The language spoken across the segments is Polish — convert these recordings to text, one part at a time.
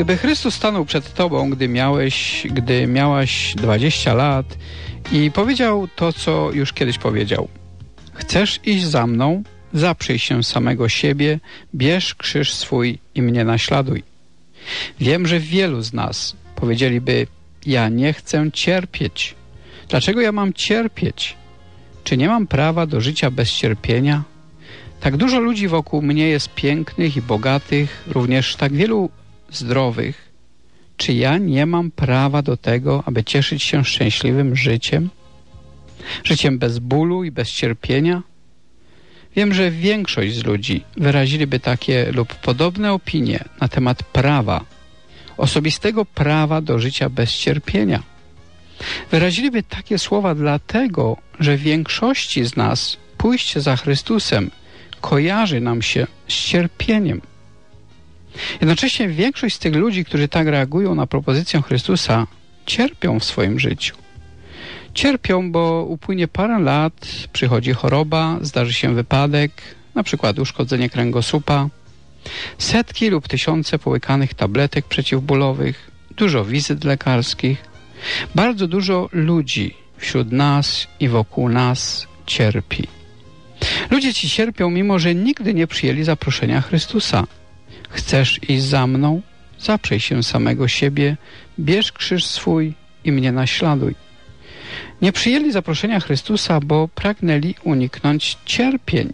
Gdyby Chrystus stanął przed tobą, gdy miałaś 20 lat i powiedział to, co już kiedyś powiedział. Chcesz iść za mną? Zaprzyj się samego siebie, bierz krzyż swój i mnie naśladuj. Wiem, że wielu z nas powiedzieliby, ja nie chcę cierpieć. Dlaczego ja mam cierpieć? Czy nie mam prawa do życia bez cierpienia? Tak dużo ludzi wokół mnie jest pięknych i bogatych, również tak wielu zdrowych. Czy ja nie mam prawa do tego, aby cieszyć się szczęśliwym życiem? Życiem bez bólu i bez cierpienia? Wiem, że większość z ludzi wyraziliby takie lub podobne opinie na temat prawa, osobistego prawa do życia bez cierpienia. Wyraziliby takie słowa dlatego, że większości z nas pójście za Chrystusem kojarzy nam się z cierpieniem. Jednocześnie większość z tych ludzi, którzy tak reagują na propozycję Chrystusa, cierpią w swoim życiu. Cierpią, bo upłynie parę lat, przychodzi choroba, zdarzy się wypadek, na przykład uszkodzenie kręgosłupa, setki lub tysiące połykanych tabletek przeciwbólowych, dużo wizyt lekarskich. Bardzo dużo ludzi wśród nas i wokół nas cierpi. Ludzie ci cierpią, mimo że nigdy nie przyjęli zaproszenia Chrystusa. Chcesz iść za mną? Zaprzyj się samego siebie, bierz krzyż swój i mnie naśladuj. Nie przyjęli zaproszenia Chrystusa, bo pragnęli uniknąć cierpień.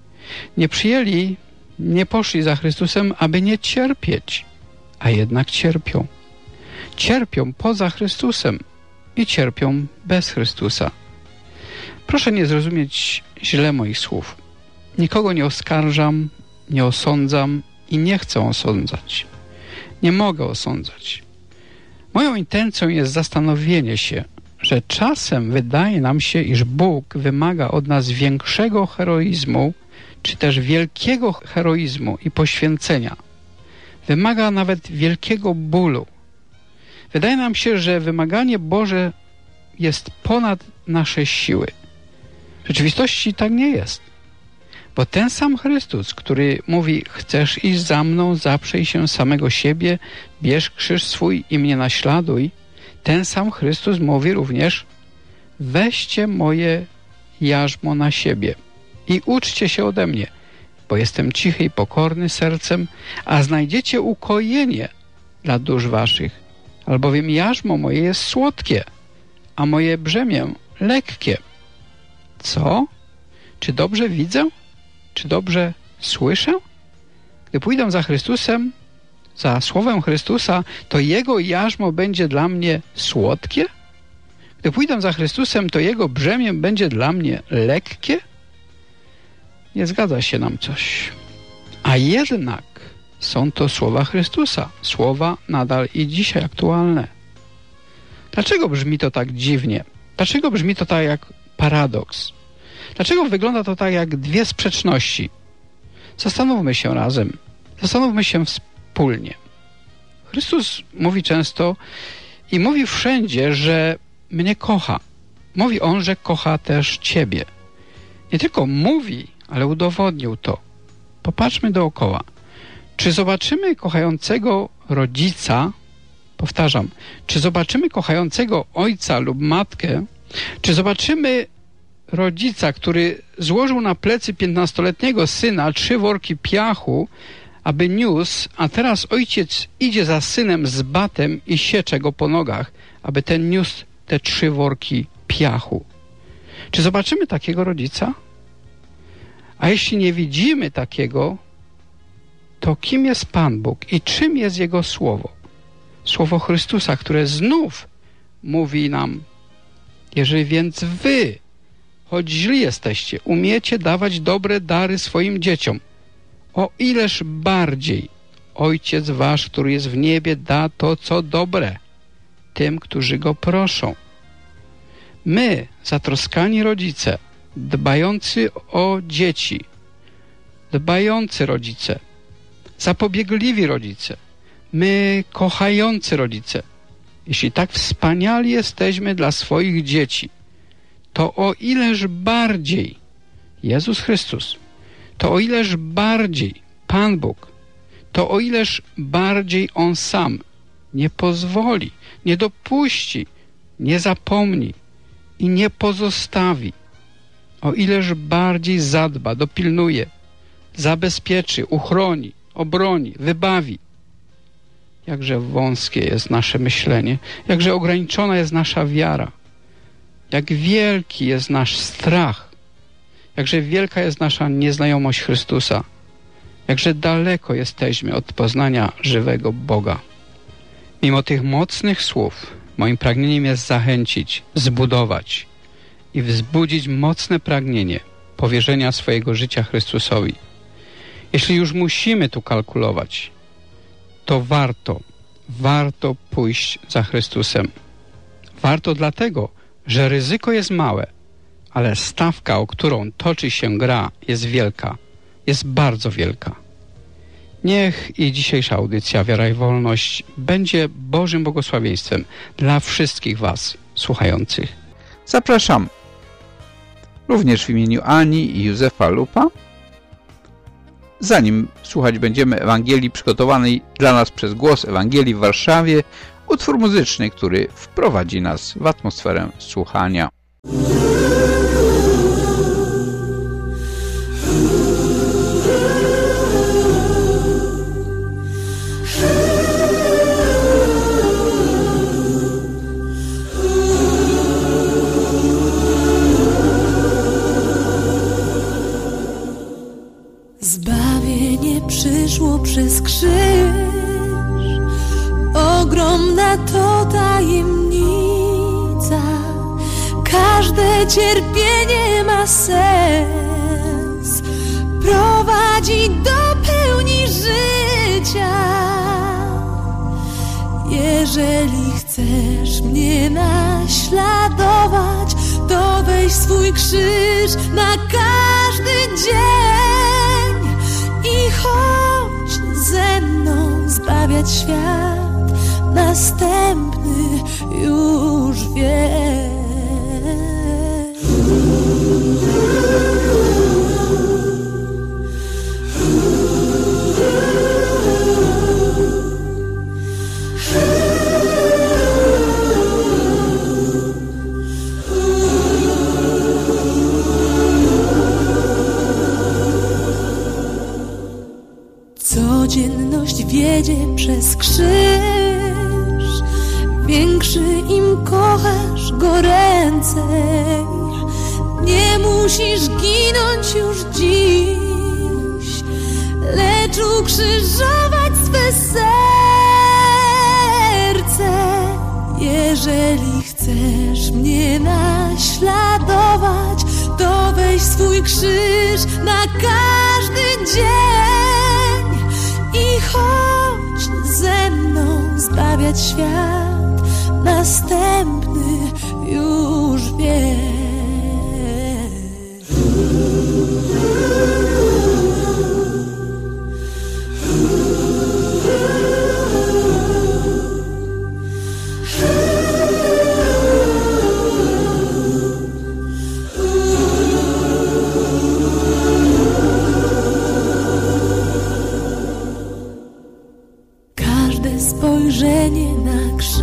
Nie poszli za Chrystusem, aby nie cierpieć, a jednak cierpią. Cierpią poza Chrystusem i cierpią bez Chrystusa. Proszę nie zrozumieć źle moich słów. Nikogo nie oskarżam, nie osądzam i nie chcę osądzać. Nie mogę osądzać. Moją intencją jest zastanowienie się, że czasem wydaje nam się, iż Bóg wymaga od nas większego heroizmu, czy też wielkiego heroizmu i poświęcenia. Wymaga nawet wielkiego bólu. Wydaje nam się, że wymaganie Boże jest ponad nasze siły. W rzeczywistości tak nie jest. Bo ten sam Chrystus, który mówi, chcesz iść za mną, zaprzyj się samego siebie, bierz krzyż swój i mnie naśladuj, ten sam Chrystus mówi również, weźcie moje jarzmo na siebie i uczcie się ode mnie, bo jestem cichy i pokorny sercem, a znajdziecie ukojenie dla dusz waszych, albowiem jarzmo moje jest słodkie, a moje brzemię lekkie. Co? Czy dobrze widzę? Czy dobrze słyszę? Gdy pójdę za Chrystusem, za słowem Chrystusa, to Jego jarzmo będzie dla mnie słodkie? Gdy pójdę za Chrystusem, to Jego brzemię będzie dla mnie lekkie? Nie zgadza się nam coś. A jednak są to słowa Chrystusa, słowa nadal i dzisiaj aktualne. Dlaczego brzmi to tak dziwnie? Dlaczego brzmi to tak jak paradoks? Dlaczego wygląda to tak jak dwie sprzeczności? Zastanówmy się razem. Zastanówmy się wspólnie. Chrystus mówi często i mówi wszędzie, że mnie kocha. Mówi On, że kocha też ciebie. Nie tylko mówi, ale udowodnił to. Popatrzmy dookoła. Czy zobaczymy kochającego rodzica, powtarzam, czy zobaczymy kochającego ojca lub matkę, czy zobaczymy rodzica, który złożył na plecy 15-letniego syna 3 worki piachu, aby niósł, a teraz ojciec idzie za synem z batem i siecze go po nogach, aby ten niósł te 3 worki piachu. Czy zobaczymy takiego rodzica? A jeśli nie widzimy takiego, to kim jest Pan Bóg i czym jest Jego Słowo? Słowo Chrystusa, które znów mówi nam, jeżeli więc wy, choć źli jesteście, umiecie dawać dobre dary swoim dzieciom, o ileż bardziej Ojciec wasz, który jest w niebie, da to, co dobre tym, którzy Go proszą. My, zatroskani rodzice, dbający o dzieci, dbający rodzice, zapobiegliwi rodzice, my, kochający rodzice, jeśli tak wspaniali jesteśmy dla swoich dzieci, to o ileż bardziej Jezus Chrystus, to o ileż bardziej Pan Bóg, to o ileż bardziej On sam nie pozwoli, nie dopuści, nie zapomni i nie pozostawi. O ileż bardziej zadba, dopilnuje, zabezpieczy, uchroni, obroni, wybawi. Jakże wąskie jest nasze myślenie, jakże ograniczona jest nasza wiara, jak wielki jest nasz strach, jakże wielka jest nasza nieznajomość Chrystusa, jakże daleko jesteśmy od poznania żywego Boga. Mimo tych mocnych słów, moim pragnieniem jest zachęcić, zbudować i wzbudzić mocne pragnienie powierzenia swojego życia Chrystusowi. Jeśli już musimy tu kalkulować, to warto pójść za Chrystusem. Warto dlatego, że ryzyko jest małe, ale stawka, o którą toczy się gra, jest wielka, jest bardzo wielka. Niech i dzisiejsza audycja Wiara i Wolność będzie Bożym błogosławieństwem dla wszystkich Was słuchających. Zapraszam również w imieniu Ani i Józefa Lupa. Zanim słuchać będziemy Ewangelii przygotowanej dla nas przez Głos Ewangelii w Warszawie, utwór muzyczny, który wprowadzi nas w atmosferę słuchania. Zbawienie przyszło przez krzyż, ogromna to tajemnica. Każde cierpienie ma sens, prowadzi do pełni życia. Jeżeli chcesz mnie naśladować, to weź swój krzyż na każdy dzień i chodź ze mną zbawiać świat, następny już wie. Codzienność wiedzie przez krzyż, większy im kochasz go ręcej. Nie musisz ginąć już dziś, lecz ukrzyżować swe serce. Jeżeli chcesz mnie naśladować, to weź swój krzyż na każdy dzień i chodź ze mną zbawiać świat, następny już wie. Spojrzenie na krzyż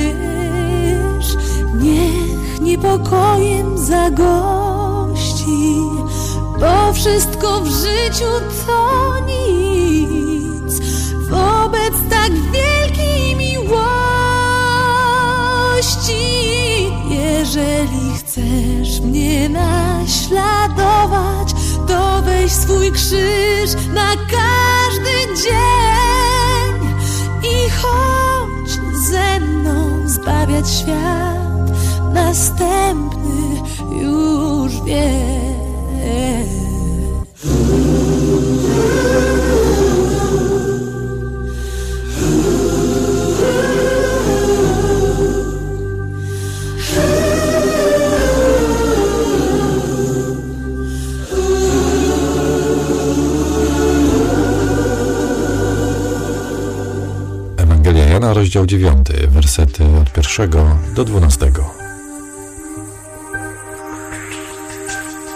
niech niepokojem zagości, bo wszystko w życiu to nic wobec tak wielkiej miłości. Jeżeli chcesz mnie naśladować, to weź swój krzyż na każdy dzień i chodź ze mną zbawiać świat, następny już wie. Jana, rozdział 9, wersety od 1 do 12.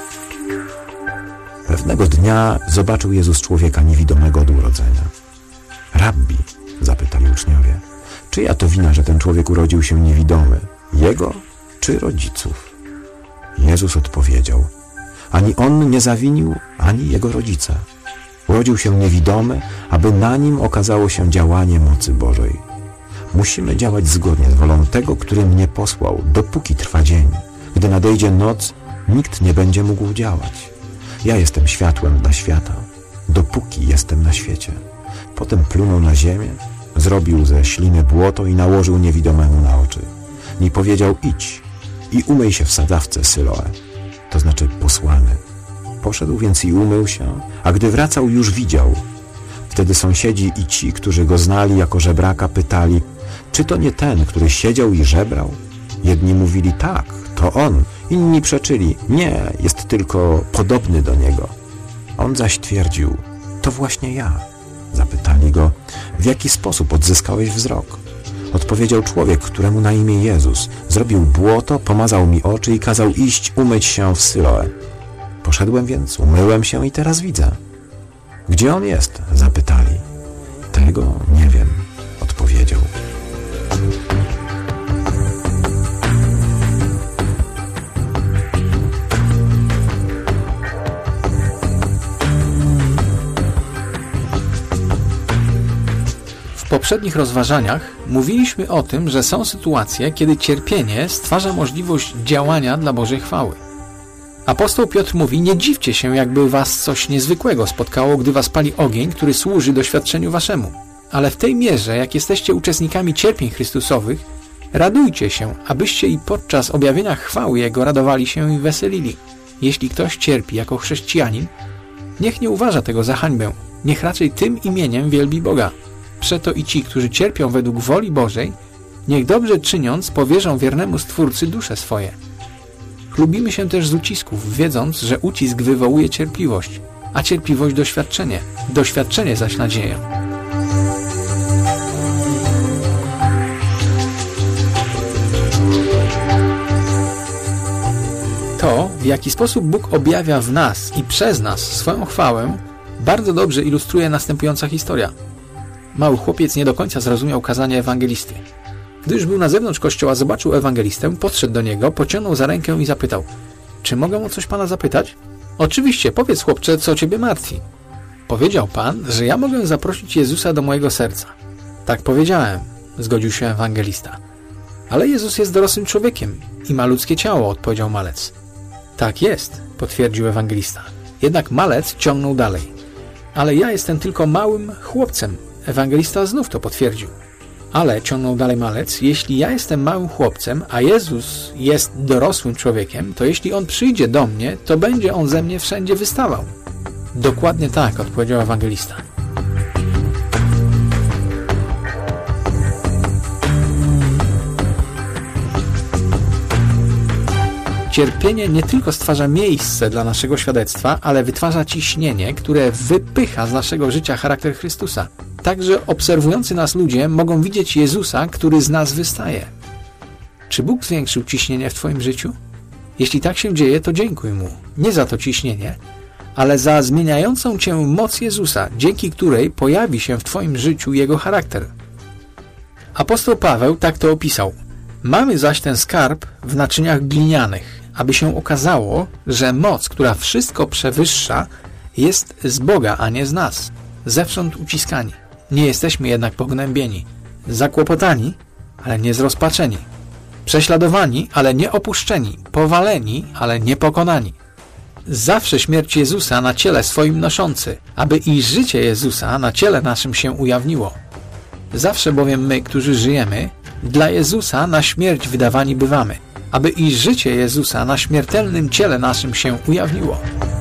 Pewnego dnia zobaczył Jezus człowieka niewidomego od urodzenia. Rabbi, zapytali uczniowie, czyja to wina, że ten człowiek urodził się niewidomy? Jego czy rodziców? Jezus odpowiedział, ani on nie zawinił, ani jego rodzice. Urodził się niewidomy, aby na nim okazało się działanie mocy Bożej. Musimy działać zgodnie z wolą tego, który mnie posłał, dopóki trwa dzień. Gdy nadejdzie noc, nikt nie będzie mógł działać. Ja jestem światłem dla świata, dopóki jestem na świecie. Potem plunął na ziemię, zrobił ze śliny błoto i nałożył niewidomemu na oczy. I powiedział, idź i umyj się w sadzawce Syloe, to znaczy posłany. Poszedł więc i umył się, a gdy wracał, już widział. Wtedy sąsiedzi i ci, którzy go znali jako żebraka, pytali, czy to nie ten, który siedział i żebrał? Jedni mówili, tak, to on. Inni przeczyli, nie, jest tylko podobny do niego. On zaś twierdził, to właśnie ja. Zapytali go, w jaki sposób odzyskałeś wzrok? Odpowiedział człowiek, któremu na imię Jezus. Zrobił błoto, pomazał mi oczy i kazał iść umyć się w Syloe. Poszedłem więc, umyłem się i teraz widzę. Gdzie on jest? Zapytali. Tego nie wiem, odpowiedział. W poprzednich rozważaniach mówiliśmy o tym, że są sytuacje, kiedy cierpienie stwarza możliwość działania dla Bożej chwały. Apostoł Piotr mówi, nie dziwcie się, jakby was coś niezwykłego spotkało, gdy was pali ogień, który służy doświadczeniu waszemu. Ale w tej mierze, jak jesteście uczestnikami cierpień Chrystusowych, radujcie się, abyście i podczas objawienia chwały Jego radowali się i weselili. Jeśli ktoś cierpi jako chrześcijanin, niech nie uważa tego za hańbę, niech raczej tym imieniem wielbi Boga. Przeto i ci, którzy cierpią według woli Bożej, niech dobrze czyniąc powierzą wiernemu Stwórcy dusze swoje. Chlubimy się też z ucisków, wiedząc, że ucisk wywołuje cierpliwość, a cierpliwość doświadczenie, doświadczenie zaś nadzieję. To, w jaki sposób Bóg objawia w nas i przez nas swoją chwałę, bardzo dobrze ilustruje następująca historia. Mały chłopiec nie do końca zrozumiał kazania ewangelisty. Gdy już był na zewnątrz kościoła, zobaczył ewangelistę, podszedł do niego, pociągnął za rękę i zapytał: czy mogę o coś pana zapytać? Oczywiście, powiedz chłopcze, co ciebie martwi. Powiedział pan, że ja mogę zaprosić Jezusa do mojego serca. Tak powiedziałem, zgodził się ewangelista. Ale Jezus jest dorosłym człowiekiem i ma ludzkie ciało, odpowiedział malec. Tak jest, potwierdził ewangelista. Jednak malec ciągnął dalej. Ale ja jestem tylko małym chłopcem. Ewangelista znów to potwierdził. Ale, ciągnął dalej malec, jeśli ja jestem małym chłopcem, a Jezus jest dorosłym człowiekiem, to jeśli On przyjdzie do mnie, to będzie On ze mnie wszędzie wystawał. Dokładnie tak, odpowiedział ewangelista. Cierpienie nie tylko stwarza miejsce dla naszego świadectwa, ale wytwarza ciśnienie, które wypycha z naszego życia charakter Chrystusa. Także obserwujący nas ludzie mogą widzieć Jezusa, który z nas wystaje. Czy Bóg zwiększył ciśnienie w Twoim życiu? Jeśli tak się dzieje, to dziękuj Mu. Nie za to ciśnienie, ale za zmieniającą Cię moc Jezusa, dzięki której pojawi się w Twoim życiu Jego charakter. Apostoł Paweł tak to opisał. Mamy zaś ten skarb w naczyniach glinianych, aby się okazało, że moc, która wszystko przewyższa, jest z Boga, a nie z nas. Zewsząd uciskani. Nie jesteśmy jednak pognębieni. Zakłopotani, ale nie zrozpaczeni. Prześladowani, ale nie opuszczeni. Powaleni, ale nie pokonani. Zawsze śmierć Jezusa na ciele swoim noszący, aby i życie Jezusa na ciele naszym się ujawniło. Zawsze bowiem my, którzy żyjemy, dla Jezusa na śmierć wydawani bywamy, aby i życie Jezusa na śmiertelnym ciele naszym się ujawniło.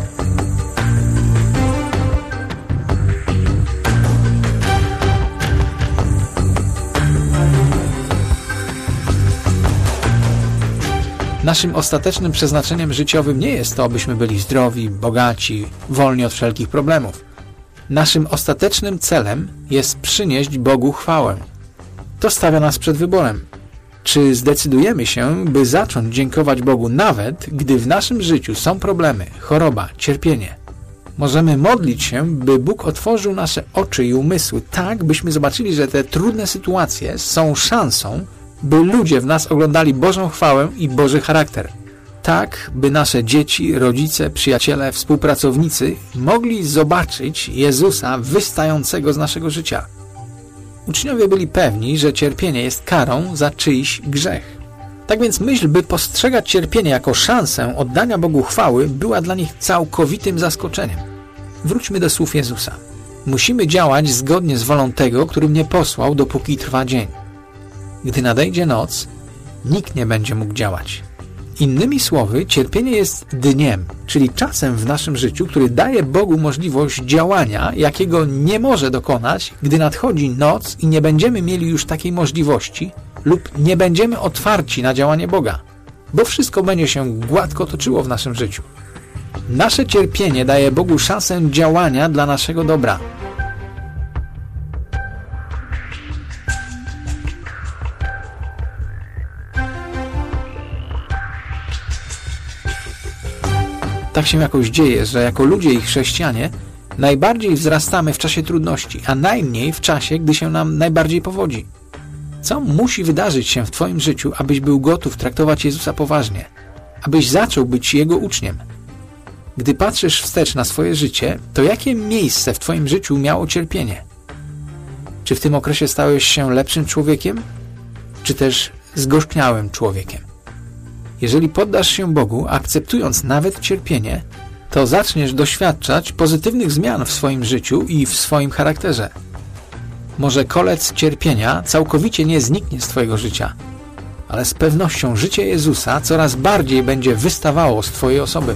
Naszym ostatecznym przeznaczeniem życiowym nie jest to, abyśmy byli zdrowi, bogaci, wolni od wszelkich problemów. Naszym ostatecznym celem jest przynieść Bogu chwałę. To stawia nas przed wyborem. Czy zdecydujemy się, by zacząć dziękować Bogu nawet, gdy w naszym życiu są problemy, choroba, cierpienie? Możemy modlić się, by Bóg otworzył nasze oczy i umysły tak, byśmy zobaczyli, że te trudne sytuacje są szansą, by ludzie w nas oglądali Bożą chwałę i Boży charakter. Tak, by nasze dzieci, rodzice, przyjaciele, współpracownicy mogli zobaczyć Jezusa wystającego z naszego życia. Uczniowie byli pewni, że cierpienie jest karą za czyjś grzech. Tak więc myśl, by postrzegać cierpienie jako szansę oddania Bogu chwały, była dla nich całkowitym zaskoczeniem. Wróćmy do słów Jezusa. Musimy działać zgodnie z wolą tego, który mnie posłał, dopóki trwa dzień. Gdy nadejdzie noc, nikt nie będzie mógł działać. Innymi słowy, cierpienie jest dniem, czyli czasem w naszym życiu, który daje Bogu możliwość działania, jakiego nie może dokonać, gdy nadchodzi noc i nie będziemy mieli już takiej możliwości lub nie będziemy otwarci na działanie Boga, bo wszystko będzie się gładko toczyło w naszym życiu. Nasze cierpienie daje Bogu szansę działania dla naszego dobra. Tak się jakoś dzieje, że jako ludzie i chrześcijanie najbardziej wzrastamy w czasie trudności, a najmniej w czasie, gdy się nam najbardziej powodzi. Co musi wydarzyć się w Twoim życiu, abyś był gotów traktować Jezusa poważnie, abyś zaczął być Jego uczniem? Gdy patrzysz wstecz na swoje życie, to jakie miejsce w Twoim życiu miało cierpienie? Czy w tym okresie stałeś się lepszym człowiekiem, czy też zgorzkniałym człowiekiem? Jeżeli poddasz się Bogu, akceptując nawet cierpienie, to zaczniesz doświadczać pozytywnych zmian w swoim życiu i w swoim charakterze. Może kolec cierpienia całkowicie nie zniknie z Twojego życia, ale z pewnością życie Jezusa coraz bardziej będzie wystawało z Twojej osoby.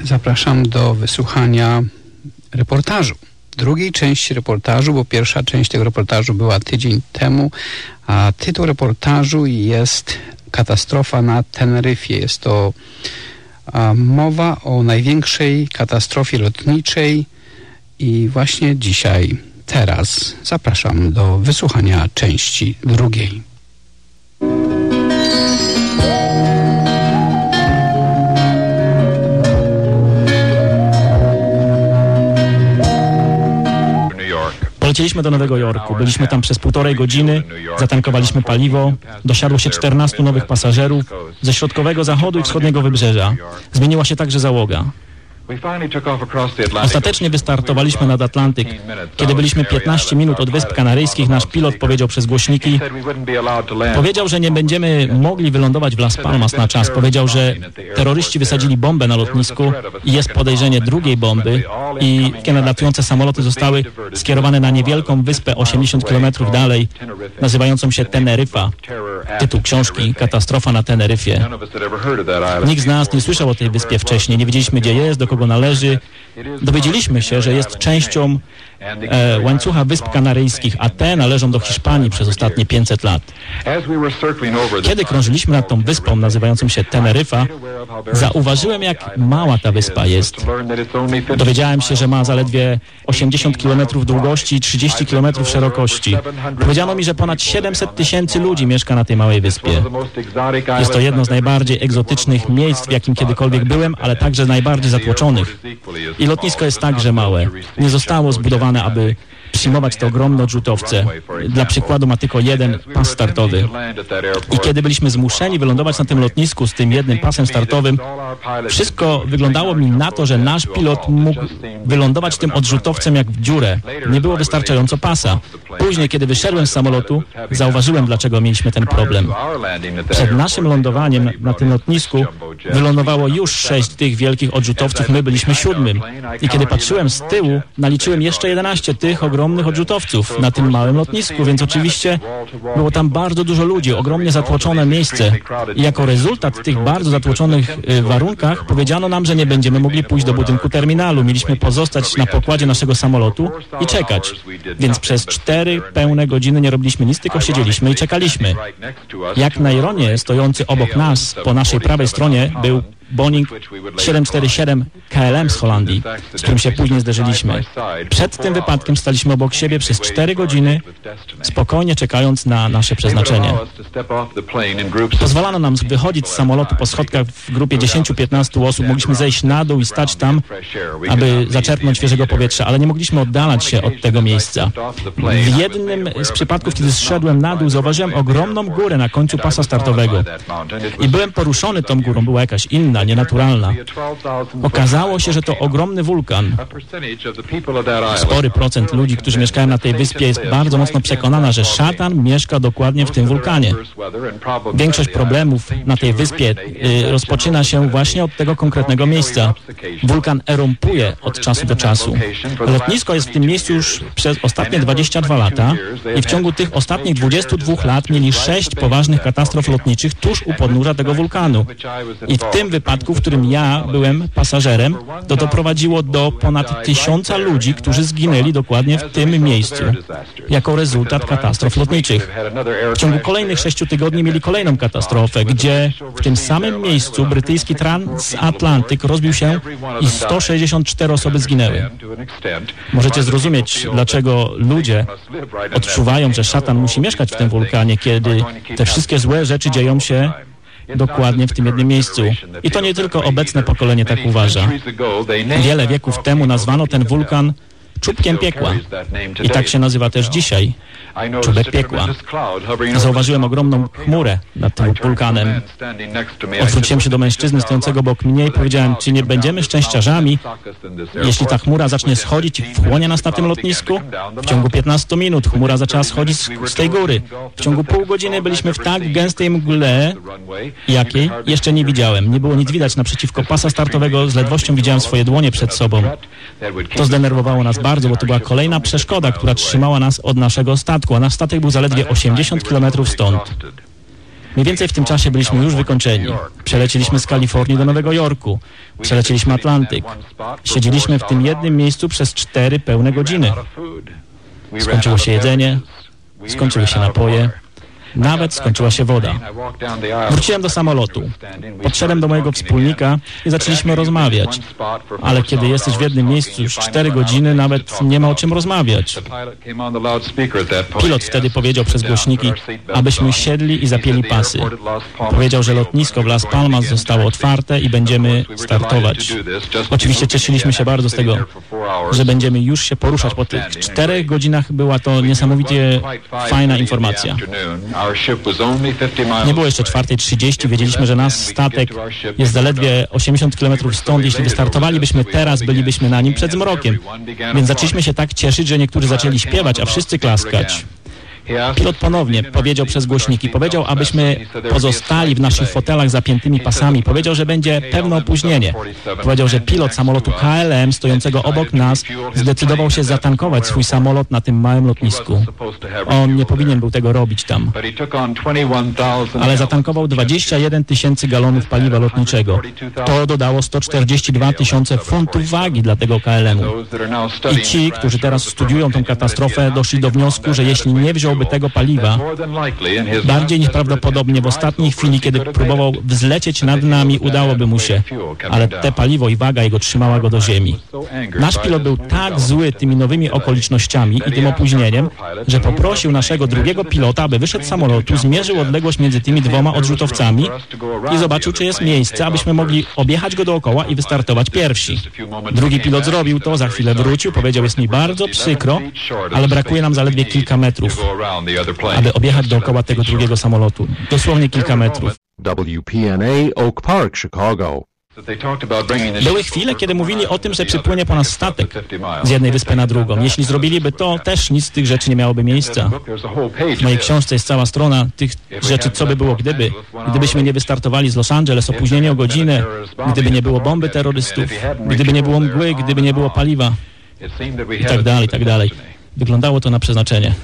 zapraszam do wysłuchania reportażu. Drugiej części reportażu, bo pierwsza część tego reportażu była tydzień temu, a tytuł reportażu jest Katastrofa na Teneryfie. Jest to mowa o największej katastrofie lotniczej i właśnie dzisiaj, teraz zapraszam do wysłuchania części drugiej. Polecieliśmy do Nowego Jorku. Byliśmy tam przez 1,5 godziny, zatankowaliśmy paliwo, dosiadło się 14 nowych pasażerów ze środkowego, zachodu i wschodniego wybrzeża. Zmieniła się także załoga. Ostatecznie wystartowaliśmy nad Atlantyk. Kiedy byliśmy 15 minut od Wysp Kanaryjskich, nasz pilot powiedział przez głośniki, powiedział, że nie będziemy mogli wylądować w Las Palmas na czas. Powiedział, że terroryści wysadzili bombę na lotnisku i jest podejrzenie drugiej bomby i wszystkie nadlatujące samoloty zostały skierowane na niewielką wyspę 80 km dalej, nazywającą się Teneryfa. Tytuł książki Katastrofa na Teneryfie. Nikt z nas nie słyszał o tej wyspie wcześniej, nie wiedzieliśmy, gdzie jest, do kogo należy. Dowiedzieliśmy się, że jest częścią łańcucha Wysp Kanaryjskich, a te należą do Hiszpanii przez ostatnie 500 lat. Kiedy krążyliśmy nad tą wyspą nazywającą się Teneryfa, zauważyłem, jak mała ta wyspa jest. Dowiedziałem się, że ma zaledwie 80 km długości i 30 km szerokości. Powiedziano mi, że ponad 700 tysięcy ludzi mieszka na tej małej wyspie. Jest to jedno z najbardziej egzotycznych miejsc, w jakim kiedykolwiek byłem, ale także najbardziej zatłoczonych. I lotnisko jest także małe. Nie zostało zbudowane, aby przyjmować te ogromne odrzutowce. Dla przykładu ma tylko jeden pas startowy. I kiedy byliśmy zmuszeni wylądować na tym lotnisku z tym jednym pasem startowym, wszystko wyglądało mi na to, że nasz pilot mógł wylądować tym odrzutowcem jak w dziurę. Nie było wystarczająco pasa. Później, kiedy wyszedłem z samolotu, zauważyłem, dlaczego mieliśmy ten problem. Przed naszym lądowaniem na tym lotnisku wylądowało już 6 tych wielkich odrzutowców, my byliśmy 7. I kiedy patrzyłem z tyłu, naliczyłem jeszcze 11 tych ogromnych odrzutowców na tym małym lotnisku, więc oczywiście było tam bardzo dużo ludzi, ogromnie zatłoczone miejsce. I jako rezultat tych bardzo zatłoczonych warunkach powiedziano nam, że nie będziemy mogli pójść do budynku terminalu. Mieliśmy pozostać na pokładzie naszego samolotu i czekać. Więc przez 4 pełne godziny nie robiliśmy nic, tylko siedzieliśmy i czekaliśmy. Jak na ironię, stojący obok nas, po naszej prawej stronie, był Boeing 747 KLM z Holandii, z którym się później zderzyliśmy. Przed tym wypadkiem staliśmy obok siebie przez 4 godziny, spokojnie czekając na nasze przeznaczenie. Pozwalano nam wychodzić z samolotu po schodkach w grupie 10-15 osób. Mogliśmy zejść na dół i stać tam, aby zaczerpnąć świeżego powietrza, ale nie mogliśmy oddalać się od tego miejsca. W jednym z przypadków, kiedy zszedłem na dół, zauważyłem ogromną górę na końcu pasa startowego. I byłem poruszony tą górą, była jakaś inna, nienaturalna. Okazało się, że to ogromny wulkan. Spory procent ludzi, którzy mieszkają na tej wyspie, jest bardzo mocno przekonana, że szatan mieszka dokładnie w tym wulkanie. Większość problemów na tej wyspie rozpoczyna się właśnie od tego konkretnego miejsca. Wulkan erumpuje od czasu do czasu. Lotnisko jest w tym miejscu już przez ostatnie 22 lata i w ciągu tych ostatnich 22 lat mieli 6 poważnych katastrof lotniczych tuż u podnóża tego wulkanu. I w tym wypadku, w którym ja byłem pasażerem, to doprowadziło do ponad 1000 ludzi, którzy zginęli dokładnie w tym miejscu jako rezultat katastrof lotniczych. W ciągu kolejnych 6 tygodni mieli kolejną katastrofę, gdzie w tym samym miejscu brytyjski transatlantyk rozbił się i 164 osoby zginęły. Możecie zrozumieć, dlaczego ludzie odczuwają, że szatan musi mieszkać w tym wulkanie, kiedy te wszystkie złe rzeczy dzieją się dokładnie w tym jednym miejscu. I to nie tylko obecne pokolenie tak uważa. Wiele wieków temu nazwano ten wulkan czubkiem piekła. I tak się nazywa też dzisiaj. Czubek piekła. Zauważyłem ogromną chmurę nad tym wulkanem. Odwróciłem się do mężczyzny stojącego obok mnie i powiedziałem, czy nie będziemy szczęściarzami, jeśli ta chmura zacznie schodzić i wchłonie nas na tym lotnisku? W ciągu 15 minut chmura zaczęła schodzić z tej góry. W ciągu pół godziny byliśmy w tak gęstej mgle, jakiej jeszcze nie widziałem. Nie było nic widać naprzeciwko pasa startowego, z ledwością widziałem swoje dłonie przed sobą. To zdenerwowało nas bardzo, bo to była kolejna przeszkoda, która trzymała nas od naszego statku, a nasz statek był zaledwie 80 km stąd. Mniej więcej w tym czasie byliśmy już wykończeni. Przelecieliśmy z Kalifornii do Nowego Jorku. Przelecieliśmy Atlantyk. Siedzieliśmy w tym jednym miejscu przez 4 pełne godziny. Skończyło się jedzenie, skończyły się napoje. Nawet skończyła się woda. Wróciłem do samolotu. Podszedłem do mojego wspólnika i zaczęliśmy rozmawiać. Ale kiedy jesteś w jednym miejscu już 4 godziny, nawet nie ma o czym rozmawiać. Pilot wtedy powiedział przez głośniki, abyśmy siedli i zapięli pasy. Powiedział, że lotnisko w Las Palmas zostało otwarte i będziemy startować. Oczywiście cieszyliśmy się bardzo z tego, że będziemy już się poruszać. Po tych 4 godzinach była to niesamowicie fajna informacja. Nie było jeszcze 4:30, wiedzieliśmy, że nasz statek jest zaledwie 80 km stąd. Jeśli wystartowalibyśmy teraz, bylibyśmy na nim przed zmrokiem. Więc zaczęliśmy się tak cieszyć, że niektórzy zaczęli śpiewać, a wszyscy klaskać. Pilot ponownie powiedział przez głośniki, powiedział, abyśmy pozostali w naszych fotelach zapiętymi pasami. Powiedział, że będzie pewne opóźnienie. Powiedział, że pilot samolotu KLM stojącego obok nas zdecydował się zatankować swój samolot na tym małym lotnisku. On nie powinien był tego robić tam. Ale zatankował 21 000 galonów paliwa lotniczego. To dodało 142 000 funtów wagi dla tego KLM-u. I ci, którzy teraz studiują tę katastrofę, doszli do wniosku, że jeśli nie wziąłby tego paliwa, bardziej niż prawdopodobnie w ostatniej chwili, kiedy próbował wzlecieć nad nami, udałoby mu się. Ale te paliwo i waga jego trzymała go do ziemi. Nasz pilot był tak zły tymi nowymi okolicznościami i tym opóźnieniem, że poprosił naszego drugiego pilota, aby wyszedł z samolotu, zmierzył odległość między tymi 2 odrzutowcami i zobaczył, czy jest miejsce, abyśmy mogli objechać go dookoła i wystartować pierwsi. Drugi pilot zrobił to, za chwilę wrócił, powiedział, jest mi bardzo przykro, ale brakuje nam zaledwie kilka metrów, aby objechać dookoła tego drugiego samolotu. Dosłownie kilka metrów. WPNA Oak Park, Chicago. Były chwile, kiedy mówili o tym, że przypłynie po nas statek z jednej wyspy na drugą. Jeśli zrobiliby to, też nic z tych rzeczy nie miałoby miejsca. W mojej książce jest cała strona tych rzeczy, co by było gdyby. Gdybyśmy nie wystartowali z Los Angeles, opóźnienie o godzinę, gdyby nie było bomby terrorystów, gdyby nie było mgły, gdyby nie było paliwa i tak dalej, i tak dalej. Wyglądało to na przeznaczenie.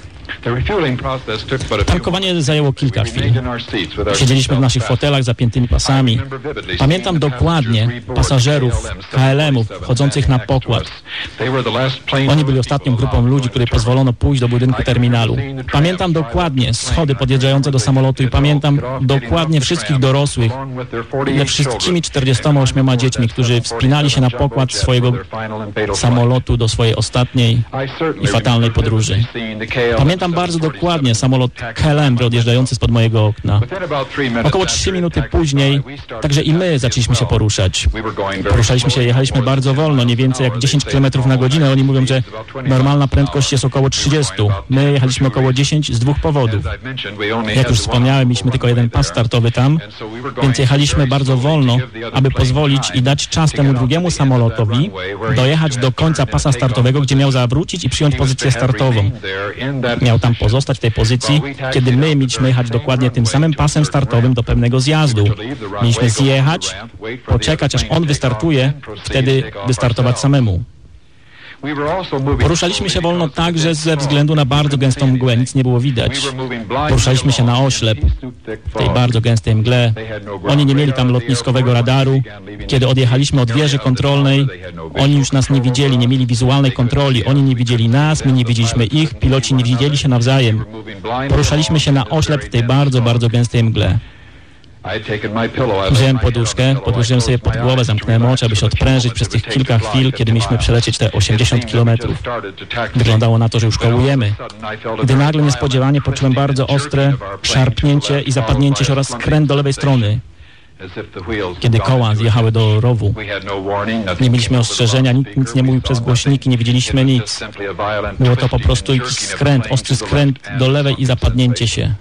Tankowanie zajęło kilka chwil. Siedzieliśmy w naszych fotelach zapiętymi pasami. Pamiętam dokładnie pasażerów KLM-ów wchodzących na pokład. Oni byli ostatnią grupą ludzi, której pozwolono pójść do budynku terminalu. Pamiętam dokładnie schody podjeżdżające do samolotu i pamiętam dokładnie wszystkich dorosłych ze wszystkimi 48 dziećmi, którzy wspinali się na pokład swojego samolotu do swojej ostatniej i fatalnej podróży. Pamiętam bardzo dokładnie samolot KLM odjeżdżający spod mojego okna. Około 3 minuty później także i my zaczęliśmy się poruszać. Poruszaliśmy się, jechaliśmy bardzo wolno, nie więcej jak 10 km na godzinę. Oni mówią, że normalna prędkość jest około 30. My jechaliśmy około 10 z 2 powodów. Jak już wspomniałem, mieliśmy tylko jeden pas startowy tam, więc jechaliśmy bardzo wolno, aby pozwolić i dać czas temu drugiemu samolotowi dojechać do końca pasa startowego, gdzie miał zawrócić i przyjąć pozycję startową. Miał tam pozostać w tej pozycji, kiedy my mieliśmy jechać dokładnie tym samym pasem startowym do pewnego zjazdu. Mieliśmy zjechać, poczekać, aż on wystartuje, wtedy wystartować samemu. Poruszaliśmy się wolno tak, że ze względu na bardzo gęstą mgłę nic nie było widać. Poruszaliśmy się na oślep, w tej bardzo gęstej mgle. Oni nie mieli tam lotniskowego radaru. Kiedy odjechaliśmy od wieży kontrolnej, oni już nas nie widzieli, nie mieli wizualnej kontroli. Oni nie widzieli nas, my nie widzieliśmy ich, piloci nie widzieli się nawzajem. Poruszaliśmy się na oślep w tej bardzo, bardzo gęstej mgle. Wziąłem poduszkę, podłożyłem sobie pod głowę, zamknąłem oczy, aby się odprężyć przez tych kilka chwil, kiedy mieliśmy przelecieć te 80 kilometrów. Wyglądało na to, że już kołujemy. Gdy nagle niespodziewanie poczułem bardzo ostre szarpnięcie i zapadnięcie się oraz skręt do lewej strony. Kiedy koła zjechały do rowu. Nie mieliśmy ostrzeżenia, nikt nic nie mówił przez głośniki, nie widzieliśmy nic. Było to po prostu jakiś skręt, ostry skręt do lewej i zapadnięcie się.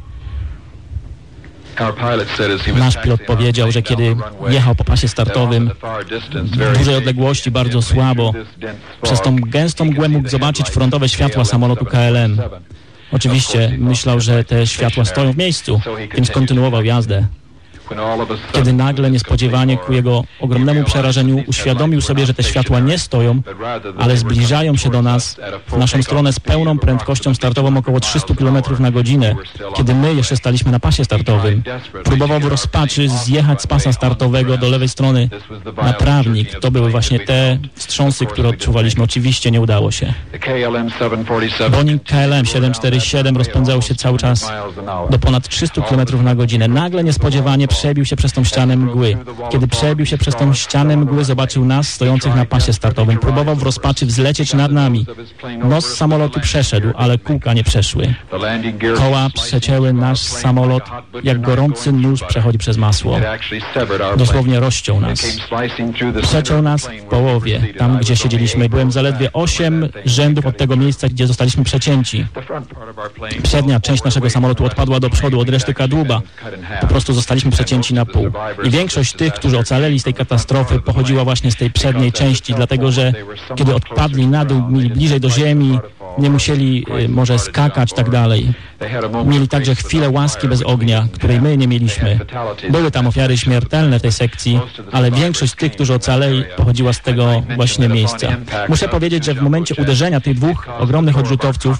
Nasz pilot powiedział, że kiedy jechał po pasie startowym w dużej odległości, bardzo słabo, przez tą gęstą mgłę mógł zobaczyć frontowe światła samolotu KLM. Oczywiście myślał, że te światła stoją w miejscu, więc kontynuował jazdę. kiedy nagle, niespodziewanie, ku jego ogromnemu przerażeniu uświadomił sobie, że te światła nie stoją, ale zbliżają się do nas, w naszą stronę z pełną prędkością startową około 300 km na godzinę, kiedy my jeszcze staliśmy na pasie startowym. Próbował w rozpaczy zjechać z pasa startowego do lewej strony na trawnik. To były właśnie te wstrząsy, które odczuwaliśmy. Oczywiście nie udało się. Boeing KLM 747 rozpędzał się cały czas do ponad 300 km na godzinę. Nagle niespodziewanie przebił się przez tą ścianę mgły. Kiedy przebił się przez tą ścianę mgły, zobaczył nas stojących na pasie startowym. Próbował w rozpaczy wzlecieć nad nami. Nos samolotu przeszedł, ale kółka nie przeszły. Koła przecięły nasz samolot, jak gorący nóż przechodzi przez masło. Dosłownie rozciął nas. Przeciął nas w połowie, tam gdzie siedzieliśmy. Byłem zaledwie 8 rzędów od tego miejsca, gdzie zostaliśmy przecięci. Przednia część naszego samolotu odpadła do przodu od reszty kadłuba. Po prostu zostaliśmy przecięci na pół. I większość tych, którzy ocaleli z tej katastrofy, pochodziła właśnie z tej przedniej części, dlatego że kiedy odpadli na dół, mieli bliżej do ziemi, nie musieli może skakać, tak dalej. Mieli także chwilę łaski bez ognia, której my nie mieliśmy. Były tam ofiary śmiertelne w tej sekcji, ale większość tych, którzy ocaleli, pochodziła z tego właśnie miejsca. Muszę powiedzieć, że w momencie uderzenia tych dwóch ogromnych odrzutowców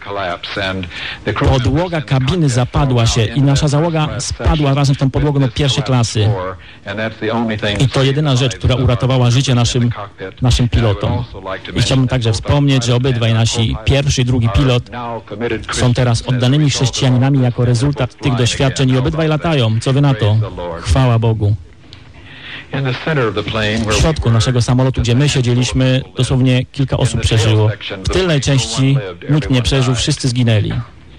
podłoga kabiny zapadła się i nasza załoga spadła razem z tą podłogą do pierwszej klasy. I to jedyna rzecz, która uratowała życie naszym pilotom. I chciałbym także wspomnieć, że obydwaj nasi pierwszy i drugi pilot są teraz oddanymi chrześcijaninami jako rezultat tych doświadczeń i obydwaj latają. Co wy na to? Chwała Bogu. W środku naszego samolotu, gdzie my siedzieliśmy, dosłownie kilka osób przeżyło. W tylnej części nikt nie przeżył, wszyscy zginęli.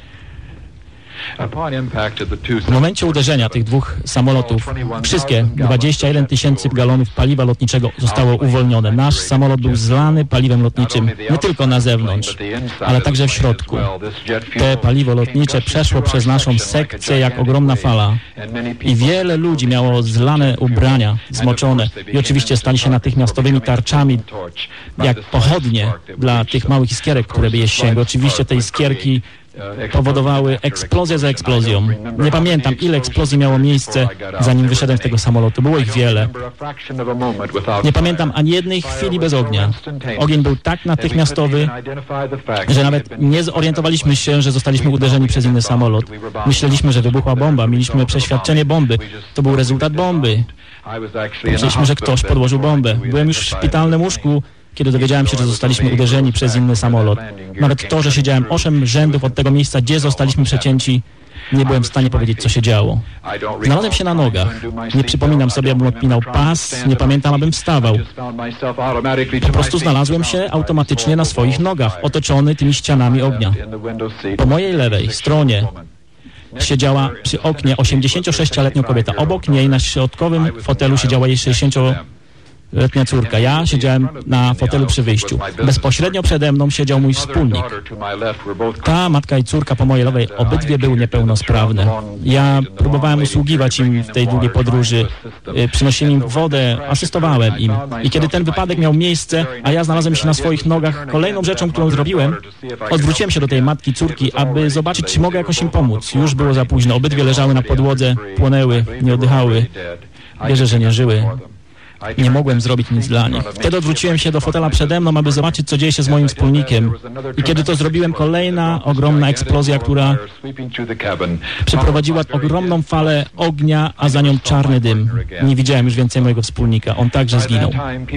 W momencie uderzenia tych dwóch samolotów wszystkie 21 tysięcy galonów paliwa lotniczego zostało uwolnione. Nasz samolot był zlany paliwem lotniczym nie tylko na zewnątrz, ale także w środku. Te paliwo lotnicze przeszło przez naszą sekcję jak ogromna fala i wiele ludzi miało zlane ubrania, zmoczone i oczywiście stali się natychmiastowymi tarczami jak pochodnie dla tych małych iskierek, które by je sięgły. Oczywiście te iskierki powodowały eksplozję za eksplozją. Nie pamiętam, ile eksplozji miało miejsce, zanim wyszedłem z tego samolotu. Było ich wiele. Nie pamiętam ani jednej chwili bez ognia. Ogień był tak natychmiastowy, że nawet nie zorientowaliśmy się, że zostaliśmy uderzeni przez inny samolot. Myśleliśmy, że wybuchła bomba. Mieliśmy przeświadczenie bomby. To był rezultat bomby. Myśleliśmy, że ktoś podłożył bombę. Byłem już w szpitalnym łóżku, kiedy dowiedziałem się, że zostaliśmy uderzeni przez inny samolot. Nawet to, że siedziałem 8 rzędów od tego miejsca, gdzie zostaliśmy przecięci, nie byłem w stanie powiedzieć, co się działo. Znalazłem się na nogach. Nie przypominam sobie, abym odpinał pas, nie pamiętam, abym wstawał. Po prostu znalazłem się automatycznie na swoich nogach, otoczony tymi ścianami ognia. Po mojej lewej stronie siedziała przy oknie 86-letnia kobieta. Obok niej na środkowym fotelu siedziała jej 60-letnia córka. Ja siedziałem na fotelu przy wyjściu. Bezpośrednio przede mną siedział mój wspólnik. Ta matka i córka po mojej lewej obydwie były niepełnosprawne. Ja próbowałem usługiwać im w tej długiej podróży. Przynosiłem im wodę, asystowałem im. I kiedy ten wypadek miał miejsce, a ja znalazłem się na swoich nogach, kolejną rzeczą, którą zrobiłem, odwróciłem się do tej matki, córki, aby zobaczyć, czy mogę jakoś im pomóc. Już było za późno. Obydwie leżały na podłodze, płonęły, nie oddychały. Wierzę, że nie żyły. Nie mogłem zrobić nic dla nich. Wtedy odwróciłem się do fotela przede mną, aby zobaczyć, co dzieje się z moim wspólnikiem. I kiedy to zrobiłem, kolejna ogromna eksplozja, która przeprowadziła ogromną falę ognia, a za nią czarny dym. Nie widziałem już więcej mojego wspólnika. On także zginął.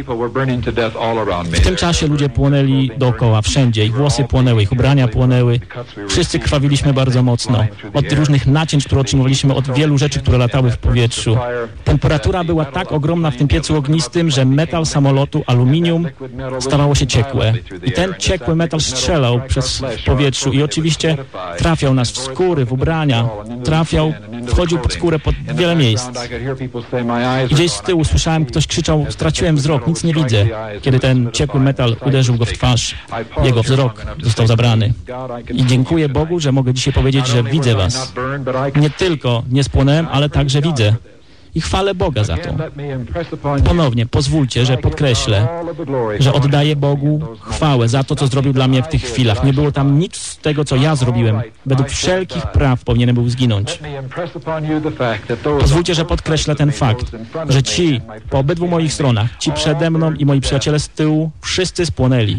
W tym czasie ludzie płonęli dookoła, wszędzie. Ich włosy płonęły, ich ubrania płonęły. Wszyscy krwawiliśmy bardzo mocno. Od różnych nacięć, które otrzymywaliśmy, od wielu rzeczy, które latały w powietrzu. Temperatura była tak ogromna w tym piecu ognistym, że metal samolotu, aluminium, stawało się ciekłe. I ten ciekły metal strzelał w powietrzu i oczywiście trafiał nas w skóry, w ubrania. Wchodził pod skórę pod wiele miejsc. I gdzieś z tyłu słyszałem, ktoś krzyczał, straciłem wzrok, nic nie widzę. Kiedy ten ciekły metal uderzył go w twarz, jego wzrok został zabrany. I dziękuję Bogu, że mogę dzisiaj powiedzieć, że widzę was. Nie tylko nie spłonąłem, ale także widzę. i chwalę Boga za to. Ponownie pozwólcie, że podkreślę, że oddaję Bogu chwałę za to, co zrobił dla mnie w tych chwilach. Nie było tam nic z tego, co ja zrobiłem. Według wszelkich praw powinienem był zginąć. Pozwólcie, że podkreślę ten fakt, że ci po obydwu moich stronach, ci przede mną i moi przyjaciele z tyłu, wszyscy spłonęli.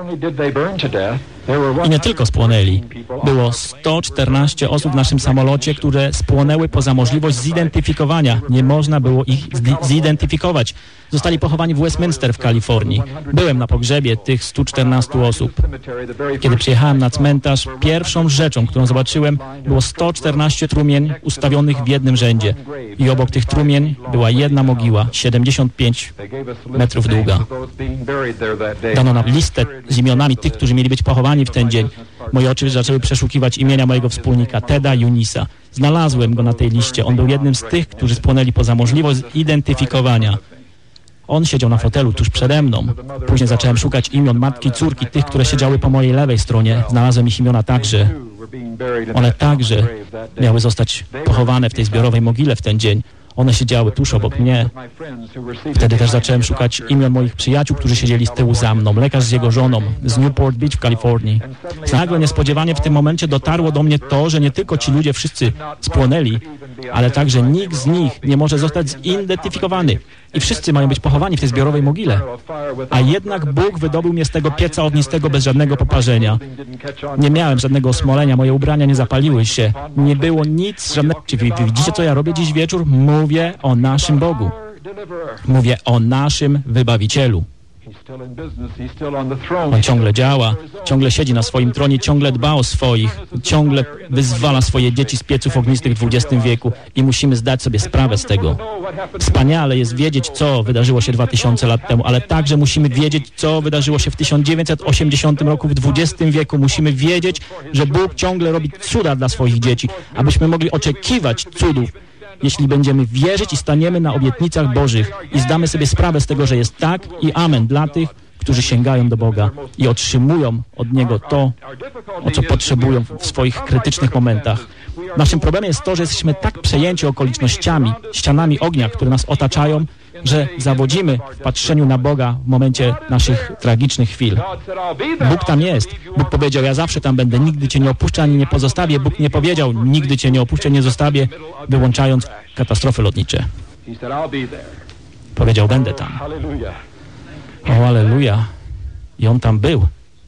I nie tylko spłonęli. Było 114 osób w naszym samolocie, które spłonęły poza możliwość zidentyfikowania. Nie można było ich zidentyfikować. Zostali pochowani w Westminster w Kalifornii. Byłem na pogrzebie tych 114 osób. Kiedy przyjechałem na cmentarz, pierwszą rzeczą, którą zobaczyłem, było 114 trumień ustawionych w jednym rzędzie. I obok tych trumień była jedna mogiła, 75 metrów długa. Dano nam listę z imionami tych, którzy mieli być pochowani w ten dzień. Moje oczy zaczęły przeszukiwać imienia mojego wspólnika, Teda Junisa. Znalazłem go na tej liście. On był jednym z tych, którzy spłonęli poza możliwość zidentyfikowania. On siedział na fotelu tuż przede mną. Później zacząłem szukać imion matki, córki, tych, które siedziały po mojej lewej stronie. Znalazłem ich imiona także. One także miały zostać pochowane w tej zbiorowej mogile w ten dzień. One siedziały tuż obok mnie. Wtedy też zacząłem szukać imion moich przyjaciół, którzy siedzieli z tyłu za mną. Lekarz z jego żoną z Newport Beach w Kalifornii. Nagle niespodziewanie w tym momencie dotarło do mnie to, że nie tylko ci ludzie wszyscy spłonęli, ale także nikt z nich nie może zostać zidentyfikowany. I wszyscy mają być pochowani w tej zbiorowej mogile. A jednak Bóg wydobył mnie z tego pieca ognistego bez żadnego poparzenia. Nie miałem żadnego osmolenia, moje ubrania nie zapaliły się. Nie było nic, żadnego... Czy wy widzicie, co ja robię dziś wieczór? Mówię o naszym Bogu. Mówię o naszym Wybawicielu. On ciągle działa, ciągle siedzi na swoim tronie, ciągle dba o swoich, ciągle wyzwala swoje dzieci z pieców ognistych w XX wieku i musimy zdać sobie sprawę z tego. Wspaniale jest wiedzieć, co wydarzyło się 2000 lat temu, ale także musimy wiedzieć, co wydarzyło się w 1980 roku, w XX wieku. Musimy wiedzieć, że Bóg ciągle robi cuda dla swoich dzieci, abyśmy mogli oczekiwać cudów. Jeśli będziemy wierzyć i staniemy na obietnicach Bożych i zdamy sobie sprawę z tego, że jest tak i amen dla tych, którzy sięgają do Boga i otrzymują od Niego to, o co potrzebują w swoich krytycznych momentach. Naszym problemem jest to, że jesteśmy tak przejęci okolicznościami, ścianami ognia, które nas otaczają, że zawodzimy w patrzeniu na Boga w momencie naszych tragicznych chwil. Bóg tam jest. Bóg powiedział, ja zawsze tam będę, nigdy Cię nie opuszczę ani nie pozostawię. Bóg nie powiedział, nigdy Cię nie opuszczę, nie zostawię, wyłączając katastrofy lotnicze. Powiedział, będę tam. O, alleluja. I On tam był.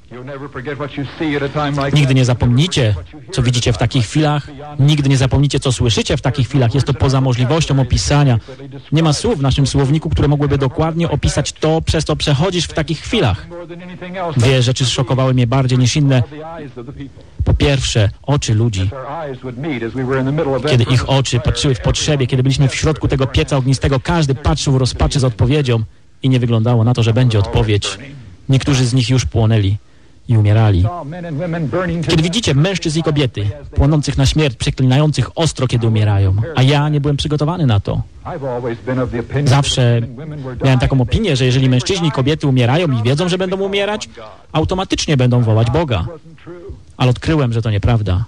Nigdy nie zapomnicie, co widzicie w takich chwilach. Nigdy nie zapomnicie, co słyszycie w takich chwilach. Jest to poza możliwością opisania. Nie ma słów w naszym słowniku, które mogłyby dokładnie opisać to, przez co przechodzisz w takich chwilach. Dwie rzeczy szokowały mnie bardziej niż inne. Po pierwsze, oczy ludzi. Kiedy ich oczy patrzyły w potrzebie, kiedy byliśmy w środku tego pieca ognistego, każdy patrzył w rozpaczy z odpowiedzią i nie wyglądało na to, że będzie odpowiedź. Niektórzy z nich już płonęli i umierali. Kiedy widzicie mężczyzn i kobiety płonących na śmierć, przeklinających ostro, kiedy umierają, a ja nie byłem przygotowany na to. Zawsze miałem taką opinię, że jeżeli mężczyźni i kobiety umierają i wiedzą, że będą umierać, automatycznie będą wołać Boga. Ale odkryłem, że to nieprawda.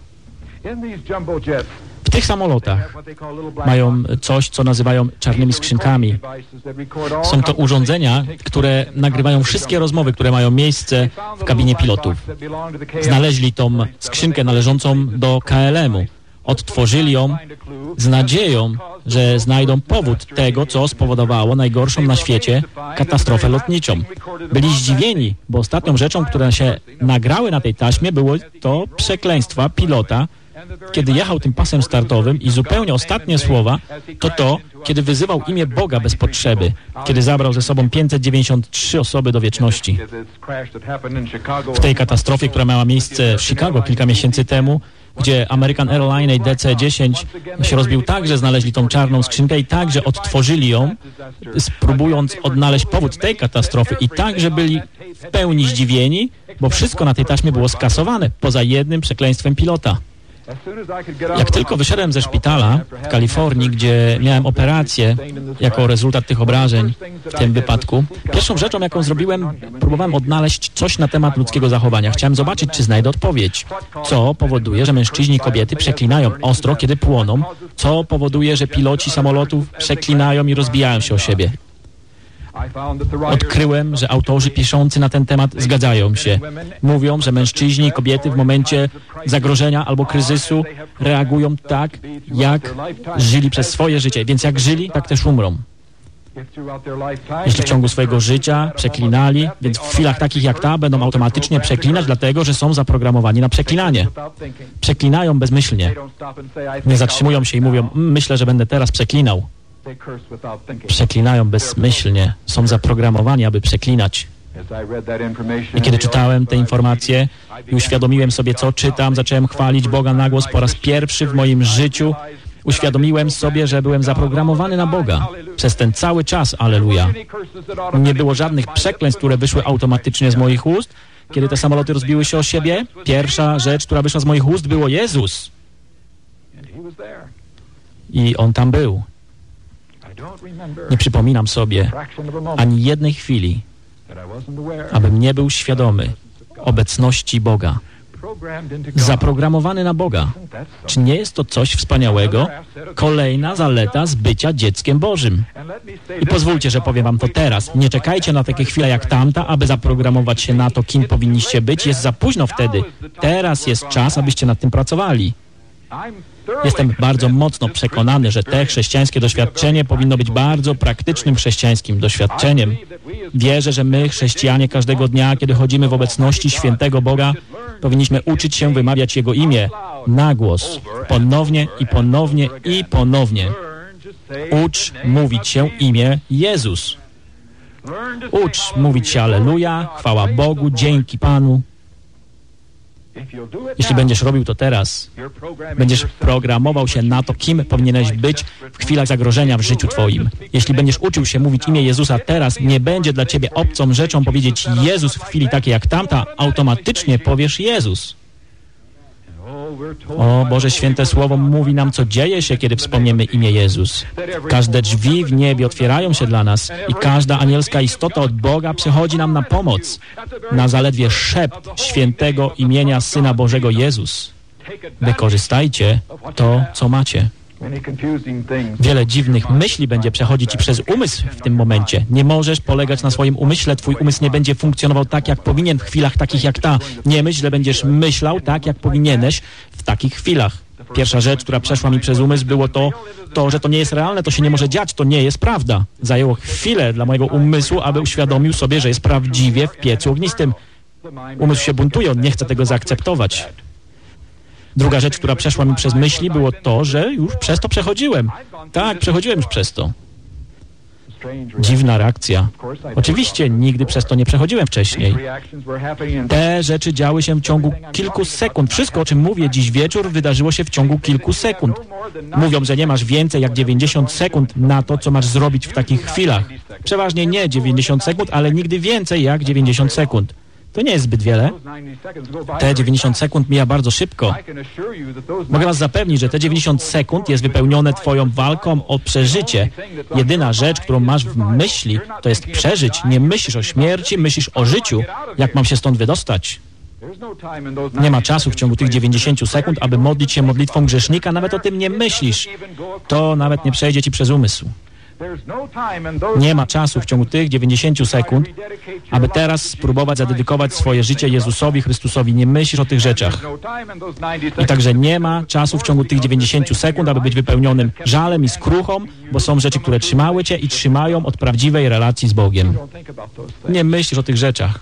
W tych samolotach mają coś, co nazywają czarnymi skrzynkami. Są to urządzenia, które nagrywają wszystkie rozmowy, które mają miejsce w kabinie pilotów. Znaleźli tą skrzynkę należącą do KLM-u. Odtworzyli ją z nadzieją, że znajdą powód tego, co spowodowało najgorszą na świecie katastrofę lotniczą. Byli zdziwieni, bo ostatnią rzeczą, która się nagrały na tej taśmie, było to przekleństwa pilota, kiedy jechał tym pasem startowym i zupełnie ostatnie słowa to, kiedy wyzywał imię Boga bez potrzeby, kiedy zabrał ze sobą 593 osoby do wieczności. W tej katastrofie, która miała miejsce w Chicago kilka miesięcy temu, gdzie American Airlines DC-10 się rozbił, także znaleźli tą czarną skrzynkę i także odtworzyli ją, spróbując odnaleźć powód tej katastrofy i także byli w pełni zdziwieni, bo wszystko na tej taśmie było skasowane, poza jednym przekleństwem pilota. Jak tylko wyszedłem ze szpitala w Kalifornii, gdzie miałem operację jako rezultat tych obrażeń w tym wypadku, pierwszą rzeczą, jaką zrobiłem, próbowałem odnaleźć coś na temat ludzkiego zachowania. Chciałem zobaczyć, czy znajdę odpowiedź. Co powoduje, że mężczyźni i kobiety przeklinają ostro, kiedy płoną? Co powoduje, że piloci samolotów przeklinają i rozbijają się o siebie? Odkryłem, że autorzy piszący na ten temat zgadzają się. Mówią, że mężczyźni i kobiety w momencie zagrożenia albo kryzysu reagują tak, jak żyli przez swoje życie. Więc jak żyli, tak też umrą. Jeśli w ciągu swojego życia przeklinali, więc w chwilach takich jak ta będą automatycznie przeklinać, dlatego że są zaprogramowani na przeklinanie. Przeklinają bezmyślnie. Nie zatrzymują się i mówią, myślę, że będę teraz przeklinał. Przeklinają bezmyślnie. Są zaprogramowani, aby przeklinać. I kiedy czytałem te informacje i uświadomiłem sobie, co czytam, zacząłem chwalić Boga na głos po raz pierwszy w moim życiu. Uświadomiłem sobie, że byłem zaprogramowany na Boga. Przez ten cały czas, alleluja. Nie było żadnych przekleństw, które wyszły automatycznie z moich ust. Kiedy te samoloty rozbiły się o siebie, pierwsza rzecz, która wyszła z moich ust, było Jezus. I On tam był. Nie przypominam sobie ani jednej chwili, abym nie był świadomy obecności Boga. Zaprogramowany na Boga. Czy nie jest to coś wspaniałego? Kolejna zaleta z bycia dzieckiem Bożym. I pozwólcie, że powiem wam to teraz. Nie czekajcie na takie chwile jak tamta, aby zaprogramować się na to, kim powinniście być. Jest za późno wtedy. Teraz jest czas, abyście nad tym pracowali. Jestem bardzo mocno przekonany, że te chrześcijańskie doświadczenie powinno być bardzo praktycznym chrześcijańskim doświadczeniem. Wierzę, że my, chrześcijanie, każdego dnia, kiedy chodzimy w obecności świętego Boga, powinniśmy uczyć się wymawiać Jego imię na głos, ponownie i ponownie i ponownie. Ucz mówić się imię Jezus. Ucz mówić się Alleluja, chwała Bogu, dzięki Panu. Jeśli będziesz robił to teraz, będziesz programował się na to, kim powinieneś być w chwilach zagrożenia w życiu Twoim. Jeśli będziesz uczył się mówić imię Jezusa teraz, nie będzie dla Ciebie obcą rzeczą powiedzieć Jezus w chwili takiej jak tamta, automatycznie powiesz Jezus. O Boże, święte Słowo mówi nam, co dzieje się, kiedy wspomniemy imię Jezus. Każde drzwi w niebie otwierają się dla nas i każda anielska istota od Boga przychodzi nam na pomoc. Na zaledwie szept świętego imienia Syna Bożego Jezus. Wykorzystajcie to, co macie. Wiele dziwnych myśli będzie przechodzić Ci przez umysł w tym momencie. Nie możesz polegać na swoim umyśle. Twój umysł nie będzie funkcjonował tak, jak powinien w chwilach takich jak ta. Nie myśl, że będziesz myślał tak, jak powinieneś w takich chwilach. Pierwsza rzecz, która przeszła mi przez umysł, było to, że to nie jest realne, to się nie może dziać, to nie jest prawda. Zajęło chwilę dla mojego umysłu, aby uświadomił sobie, że jest prawdziwie w piecu ognistym. Umysł się buntuje, on nie chce tego zaakceptować. Druga rzecz, która przeszła mi przez myśli, było to, że już przez to przechodziłem. Tak, przechodziłem już przez to. Dziwna reakcja. Oczywiście nigdy przez to nie przechodziłem wcześniej. Te rzeczy działy się w ciągu kilku sekund. Wszystko, o czym mówię dziś wieczór, wydarzyło się w ciągu kilku sekund. Mówią, że nie masz więcej jak 90 sekund na to, co masz zrobić w takich chwilach. Przeważnie nie 90 sekund, ale nigdy więcej jak 90 sekund. To nie jest zbyt wiele. Te 90 sekund mija bardzo szybko. Mogę was zapewnić, że te 90 sekund jest wypełnione Twoją walką o przeżycie. Jedyna rzecz, którą masz w myśli, to jest przeżyć. Nie myślisz o śmierci, myślisz o życiu. Jak mam się stąd wydostać? Nie ma czasu w ciągu tych 90 sekund, aby modlić się modlitwą grzesznika. Nawet o tym nie myślisz. To nawet nie przejdzie Ci przez umysł. Nie ma czasu w ciągu tych 90 sekund, aby teraz spróbować zadedykować swoje życie Jezusowi Chrystusowi. Nie myślisz o tych rzeczach. I także nie ma czasu w ciągu tych 90 sekund, aby być wypełnionym żalem i skruchą, bo są rzeczy, które trzymały Cię i trzymają od prawdziwej relacji z Bogiem. Nie myślisz o tych rzeczach.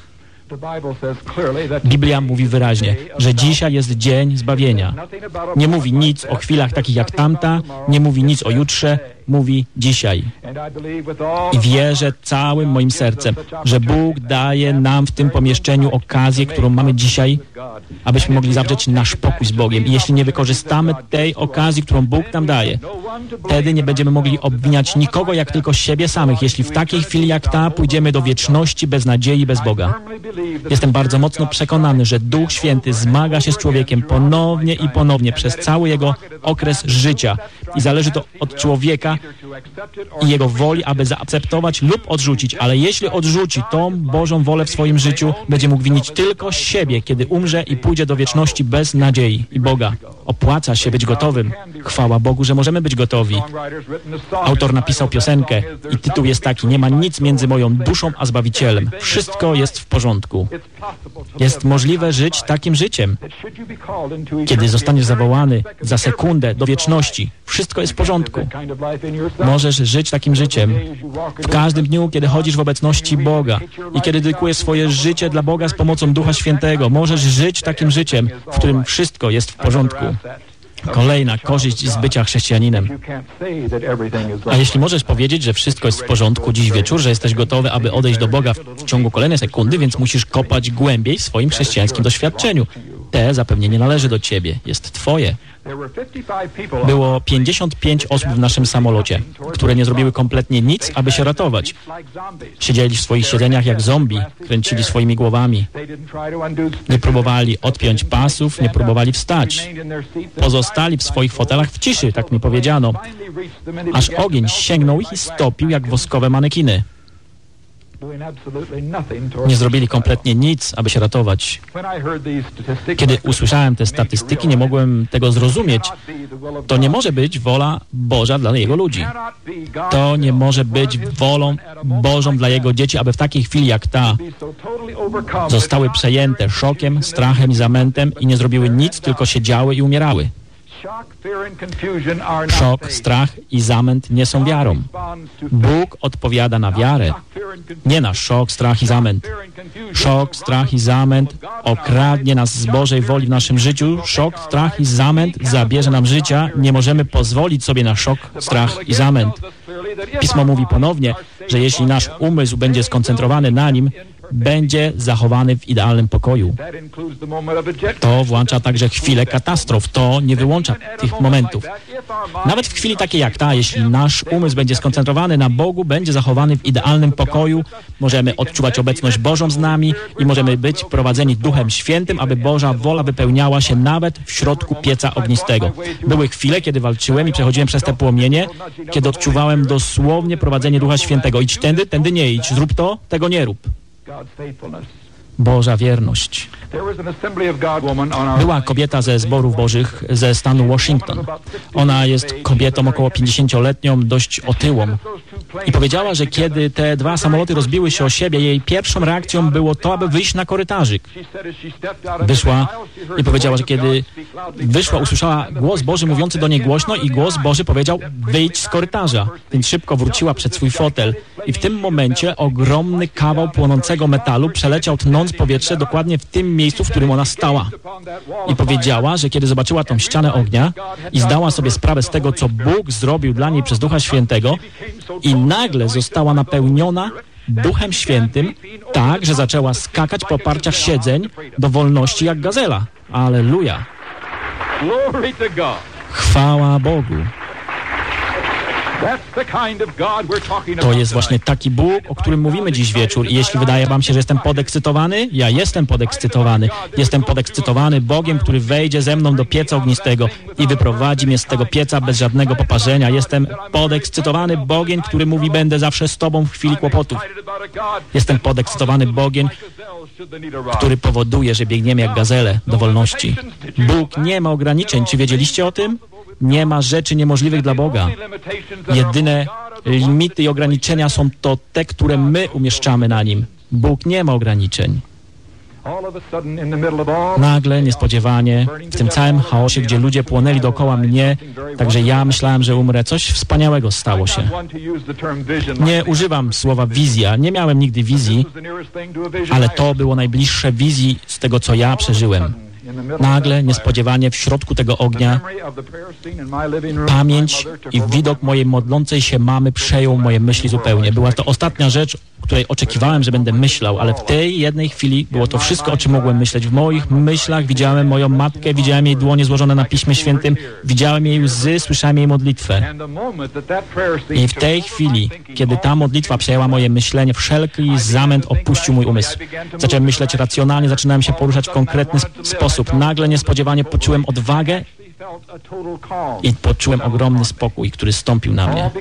Biblia mówi wyraźnie, że dzisiaj jest dzień zbawienia. Nie mówi nic o chwilach takich jak tamta, nie mówi nic o jutrze, mówi dzisiaj. I wierzę całym moim sercem, że Bóg daje nam w tym pomieszczeniu okazję, którą mamy dzisiaj, abyśmy mogli zawrzeć nasz pokój z Bogiem. I jeśli nie wykorzystamy tej okazji, którą Bóg nam daje, Wtedy nie będziemy mogli obwiniać nikogo jak tylko siebie samych, jeśli w takiej chwili jak ta pójdziemy do wieczności bez nadziei, bez Boga. Jestem bardzo mocno przekonany, że Duch Święty zmaga się z człowiekiem ponownie i ponownie przez cały jego okres życia i zależy to od człowieka i jego woli, aby zaakceptować lub odrzucić, ale jeśli odrzuci tą Bożą wolę w swoim życiu, będzie mógł winić tylko siebie, kiedy umrze i pójdzie do wieczności bez nadziei i Boga. Opłaca się być gotowym. Chwała Bogu, że możemy być gotowi. Autor napisał piosenkę i tytuł jest taki: nie ma nic między moją duszą a Zbawicielem. Wszystko jest w porządku. Jest możliwe żyć takim życiem. Kiedy zostaniesz zawołany za sekundę do wieczności, wszystko jest w porządku. Możesz żyć takim życiem. W każdym dniu, kiedy chodzisz w obecności Boga i kiedy dedykujesz swoje życie dla Boga z pomocą Ducha Świętego, możesz żyć takim życiem, w którym wszystko jest w porządku. Kolejna korzyść z bycia chrześcijaninem. A jeśli możesz powiedzieć, że wszystko jest w porządku dziś wieczór, że jesteś gotowy, aby odejść do Boga w ciągu kolejnej sekundy, więc musisz kopać głębiej w swoim chrześcijańskim doświadczeniu. Te zapewnienie należy do ciebie, jest twoje. Było 55 osób w naszym samolocie, które nie zrobiły kompletnie nic, aby się ratować. Siedzieli w swoich siedzeniach jak zombie, kręcili swoimi głowami. Nie próbowali odpiąć pasów, nie próbowali wstać. Pozostali w swoich fotelach w ciszy, tak mi powiedziano, aż ogień sięgnął ich i stopił jak woskowe manekiny. Nie zrobili kompletnie nic, aby się ratować. Kiedy usłyszałem te statystyki, nie mogłem tego zrozumieć. To nie może być wola Boża dla Jego ludzi. To nie może być wolą Bożą dla Jego dzieci, aby w takiej chwili jak ta zostały przejęte szokiem, strachem i zamętem i nie zrobiły nic, tylko siedziały i umierały. Szok, strach i zamęt nie są wiarą. Bóg odpowiada na wiarę, nie na szok, strach i zamęt. Szok, strach i zamęt okradnie nas z Bożej woli w naszym życiu. Szok, strach i zamęt zabierze nam życia. Nie możemy pozwolić sobie na szok, strach i zamęt. Pismo mówi ponownie, że jeśli nasz umysł będzie skoncentrowany na nim, będzie zachowany w idealnym pokoju. To włącza także chwilę katastrof. To nie wyłącza tych momentów. Nawet w chwili takiej jak ta, jeśli nasz umysł będzie skoncentrowany na Bogu, będzie zachowany w idealnym pokoju, możemy odczuwać obecność Bożą z nami i możemy być prowadzeni Duchem Świętym, aby Boża wola wypełniała się nawet w środku pieca ognistego. Były chwile, kiedy walczyłem i przechodziłem przez te płomienie, kiedy odczuwałem dosłownie prowadzenie Ducha Świętego. Idź tędy, tędy nie idź. Zrób to, tego nie rób. Boża wierność. Była kobieta ze zborów bożych ze stanu Washington. Ona jest kobietą około 50-letnią, dość otyłą. I powiedziała, że kiedy te dwa samoloty rozbiły się o siebie, jej pierwszą reakcją było to, aby wyjść na korytarzyk. Wyszła i powiedziała, że kiedy wyszła, usłyszała głos Boży mówiący do niej głośno i głos Boży powiedział: wyjdź z korytarza. Więc szybko wróciła przed swój fotel. I w tym momencie ogromny kawał płonącego metalu przeleciał tnąc powietrze dokładnie w tym miejscu, w którym ona stała. I powiedziała, że kiedy zobaczyła tą ścianę ognia i zdała sobie sprawę z tego, co Bóg zrobił dla niej przez Ducha Świętego, i nagle została napełniona Duchem Świętym tak, że zaczęła skakać po oparciach siedzeń do wolności jak gazela. Alleluja! Chwała Bogu! To jest właśnie taki Bóg, o którym mówimy dziś wieczór. I jeśli wydaje wam się, że jestem podekscytowany, ja jestem podekscytowany. Jestem podekscytowany Bogiem, który wejdzie ze mną do pieca ognistego i wyprowadzi mnie z tego pieca bez żadnego poparzenia. Jestem podekscytowany Bogiem, który mówi: będę zawsze z tobą w chwili kłopotów. Jestem podekscytowany Bogiem, który powoduje, że biegniemy jak gazele do wolności. Bóg nie ma ograniczeń. Czy wiedzieliście o tym? Nie ma rzeczy niemożliwych dla Boga. Jedyne limity i ograniczenia są to te, które my umieszczamy na Nim. Bóg nie ma ograniczeń. Nagle, niespodziewanie, w tym całym chaosie, gdzie ludzie płonęli dookoła mnie, także ja myślałem, że umrę, coś wspaniałego stało się. Nie używam słowa wizja, nie miałem nigdy wizji, ale to było najbliższe wizji z tego, co ja przeżyłem. Nagle, niespodziewanie, w środku tego ognia pamięć i widok mojej modlącej się mamy przejął moje myśli zupełnie. Była to ostatnia rzecz, której oczekiwałem, że będę myślał, ale w tej jednej chwili było to wszystko, o czym mogłem myśleć. W moich myślach widziałem moją matkę, widziałem jej dłonie złożone na Piśmie Świętym, widziałem jej łzy, słyszałem jej modlitwę. I w tej chwili, kiedy ta modlitwa przejęła moje myślenie, wszelki zamęt opuścił mój umysł. Zacząłem myśleć racjonalnie, zaczynałem się poruszać w konkretny sposób. Nagle, niespodziewanie poczułem odwagę i poczułem ogromny spokój, który stąpił na mnie.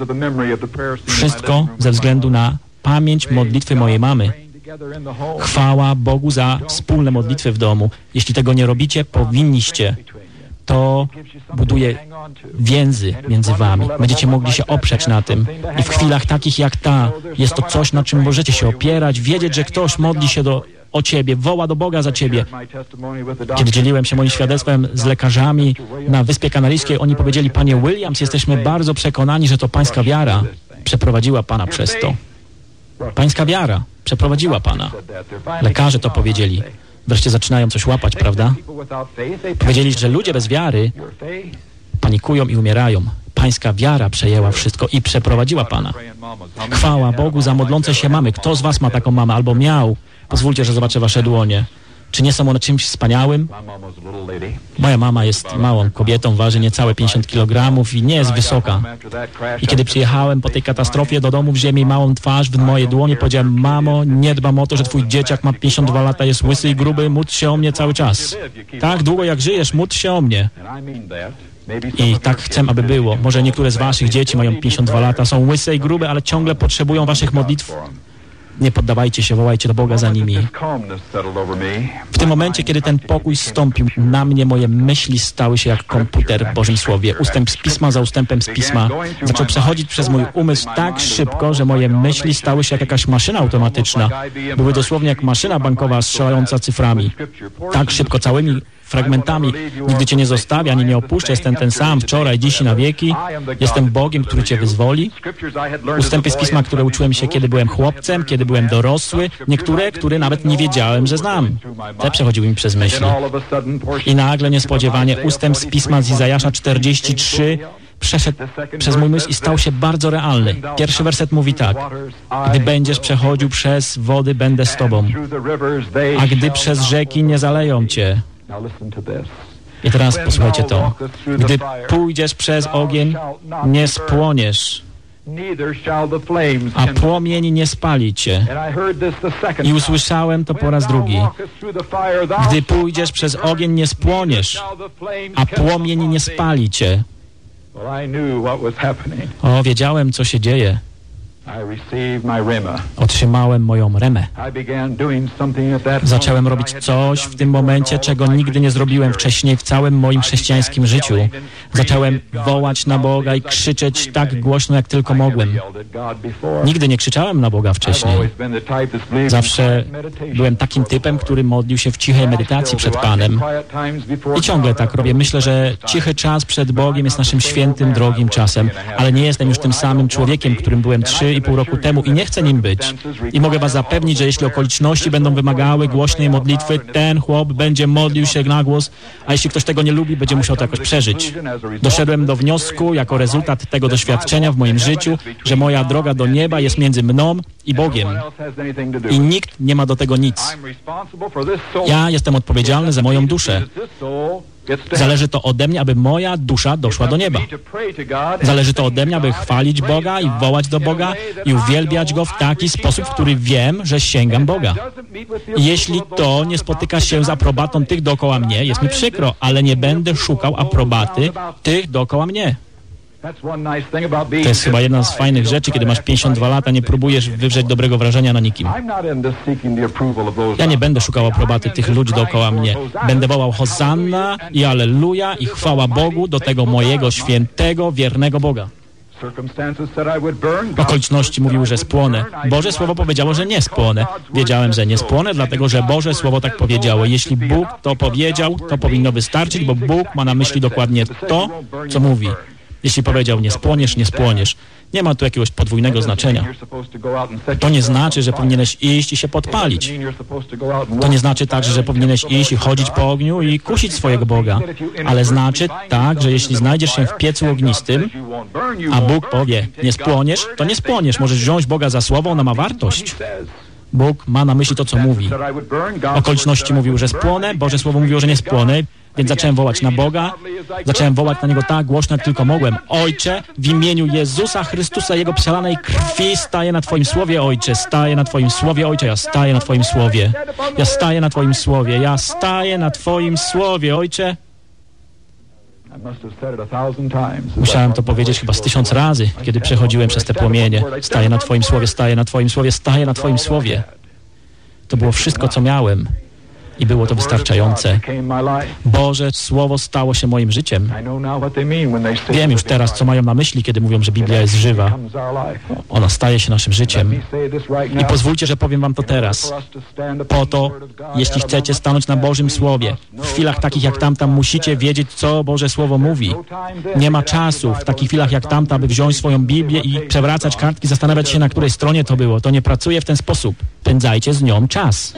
Wszystko ze względu na pamięć modlitwy mojej mamy. Chwała Bogu za wspólne modlitwy w domu. Jeśli tego nie robicie, powinniście. To buduje więzy między wami. Będziecie mogli się oprzeć na tym. I w chwilach takich jak ta, jest to coś, na czym możecie się opierać, wiedzieć, że ktoś modli się o ciebie, woła do Boga za ciebie. Kiedy dzieliłem się moim świadectwem z lekarzami na Wyspie Kanaryjskiej, oni powiedzieli: Panie Williams, jesteśmy bardzo przekonani, że to pańska wiara przeprowadziła pana przez to. Pańska wiara przeprowadziła pana. Lekarze to powiedzieli. Wreszcie zaczynają coś łapać, prawda? Powiedzieli, że ludzie bez wiary panikują i umierają. Pańska wiara przejęła wszystko i przeprowadziła pana. Chwała Bogu za modlące się mamy. Kto z was ma taką mamę albo miał? Pozwólcie, że zobaczę wasze dłonie. Czy nie są one czymś wspaniałym? Moja mama jest małą kobietą, waży niecałe 50 kg i nie jest wysoka. I kiedy przyjechałem po tej katastrofie do domu, wziąłem jej małą twarz w moje dłonie, powiedziałem: mamo, nie dbam o to, że twój dzieciak ma 52 lata, jest łysy i gruby, módl się o mnie cały czas. Tak długo jak żyjesz, módl się o mnie. I tak chcę, aby było. Może niektóre z waszych dzieci mają 52 lata, są łyse i grube, ale ciągle potrzebują waszych modlitw. Nie poddawajcie się, wołajcie do Boga za nimi. W tym momencie, kiedy ten pokój zstąpił na mnie, moje myśli stały się jak komputer w Bożym Słowie. Ustęp z Pisma za ustępem z Pisma zaczął przechodzić przez mój umysł tak szybko, że moje myśli stały się jak jakaś maszyna automatyczna. Były dosłownie jak maszyna bankowa strzelająca cyframi. Tak szybko, całymi fragmentami. Nigdy cię nie zostawię, ani nie opuszczę. Jestem ten sam wczoraj, dziś i na wieki. Jestem Bogiem, który cię wyzwoli. Ustępy z Pisma, które uczyłem się, kiedy byłem chłopcem, kiedy byłem dorosły. Niektóre, które nawet nie wiedziałem, że znam. Te przechodziły mi przez myśli. I nagle, niespodziewanie, ustęp z Pisma z Izajasza 43 przeszedł przez mój myśl i stał się bardzo realny. Pierwszy werset mówi tak: gdy będziesz przechodził przez wody, będę z tobą, a gdy przez rzeki, nie zaleją cię. I teraz posłuchajcie to. Gdy pójdziesz przez ogień, nie spłoniesz, a płomień nie spali cię. I usłyszałem to po raz drugi. Gdy pójdziesz przez ogień, nie spłoniesz, a płomień nie spali cię. O, wiedziałem, co się dzieje. Otrzymałem moją remę. Zacząłem robić coś w tym momencie, czego nigdy nie zrobiłem wcześniej w całym moim chrześcijańskim życiu. Zacząłem wołać na Boga i krzyczeć tak głośno, jak tylko mogłem. Nigdy nie krzyczałem na Boga wcześniej. Zawsze byłem takim typem, który modlił się w cichej medytacji przed Panem. I ciągle tak robię. Myślę, że cichy czas przed Bogiem jest naszym świętym, drogim czasem, ale nie jestem już tym samym człowiekiem, którym byłem 3,5 roku temu i nie chcę nim być. I mogę was zapewnić, że jeśli okoliczności będą wymagały głośnej modlitwy, ten chłop będzie modlił się na głos, a jeśli ktoś tego nie lubi, będzie musiał to jakoś przeżyć. Doszedłem do wniosku, jako rezultat tego doświadczenia w moim życiu, że moja droga do nieba jest między mną i Bogiem. I nikt nie ma do tego nic. Ja jestem odpowiedzialny za moją duszę. Zależy to ode mnie, aby moja dusza doszła do nieba. Zależy to ode mnie, aby chwalić Boga i wołać do Boga i uwielbiać Go w taki sposób, w który wiem, że sięgam Boga. I jeśli to nie spotyka się z aprobatą tych dookoła mnie, jest mi przykro, ale nie będę szukał aprobaty tych dookoła mnie. To jest chyba jedna z fajnych rzeczy, kiedy masz 52 lata, nie próbujesz wywrzeć dobrego wrażenia na nikim. Ja nie będę szukał aprobaty tych ludzi dookoła mnie. Będę wołał Hosanna i Alleluja i chwała Bogu do tego mojego świętego, wiernego Boga. Okoliczności mówiły, że spłonę. Boże Słowo powiedziało, że nie spłonę. Wiedziałem, że nie spłonę, dlatego że Boże Słowo tak powiedziało. Jeśli Bóg to powiedział, to powinno wystarczyć, bo Bóg ma na myśli dokładnie to, co mówi. Jeśli powiedział nie spłoniesz, nie spłoniesz. Nie ma tu jakiegoś podwójnego znaczenia. To nie znaczy, że powinieneś iść i się podpalić. To nie znaczy także, że powinieneś iść i chodzić po ogniu i kusić swojego Boga. Ale znaczy tak, że jeśli znajdziesz się w piecu ognistym, a Bóg powie, nie spłoniesz, to nie spłoniesz. Możesz wziąć Boga za słowo, ona ma wartość. Bóg ma na myśli to, co mówi. Okoliczności mówił, że spłonę, Boże Słowo mówiło, że nie spłonę, więc zacząłem wołać na Boga, zacząłem wołać na Niego tak głośno, jak tylko mogłem. Ojcze, w imieniu Jezusa Chrystusa, Jego przelanej krwi staję na Twoim Słowie, Ojcze, staję na Twoim Słowie, Ojcze, ja staję na Twoim Słowie. Ja staję na Twoim Słowie, ja staję na Twoim Słowie, Ojcze. Musiałem to powiedzieć chyba 1000 razy, kiedy przechodziłem przez te płomienie. Staję na Twoim Słowie, staję na Twoim Słowie, staję na Twoim Słowie. To było wszystko, co miałem. I było to wystarczające. Boże Słowo stało się moim życiem. Wiem już teraz, co mają na myśli, kiedy mówią, że Biblia jest żywa. Ona staje się naszym życiem. I pozwólcie, że powiem wam to teraz. Po to, jeśli chcecie stanąć na Bożym Słowie, w chwilach takich jak tamta musicie wiedzieć, co Boże Słowo mówi. Nie ma czasu w takich chwilach jak tamta, aby wziąć swoją Biblię i przewracać kartki, zastanawiać się, na której stronie to było. To nie pracuje w ten sposób. Pędzajcie z nią czas.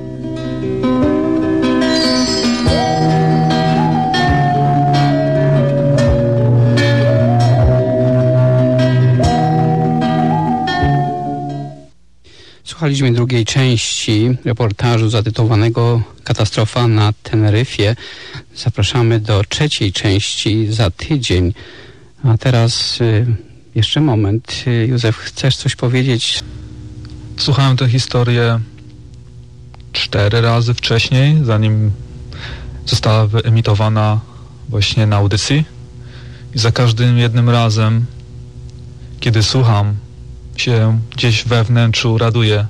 Słuchaliśmy drugiej części reportażu zatytułowanego Katastrofa na Teneryfie. Zapraszamy do trzeciej części za tydzień. A teraz jeszcze moment. Józef, chcesz coś powiedzieć? Słuchałem tę historię 4 razy wcześniej, zanim została wyemitowana właśnie na audycji. I za każdym jednym razem, kiedy słucham, się gdzieś we wnętrzu raduję,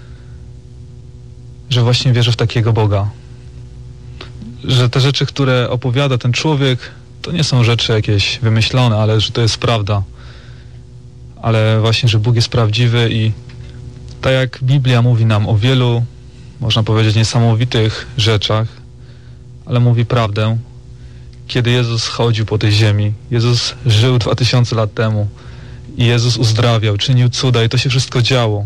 że właśnie wierzę w takiego Boga. Że te rzeczy, które opowiada ten człowiek, to nie są rzeczy jakieś wymyślone, ale że to jest prawda. Ale właśnie, że Bóg jest prawdziwy i tak jak Biblia mówi nam o wielu, można powiedzieć, niesamowitych rzeczach, ale mówi prawdę. Kiedy Jezus chodził po tej ziemi, Jezus żył 2000 lat temu i Jezus uzdrawiał, czynił cuda i to się wszystko działo.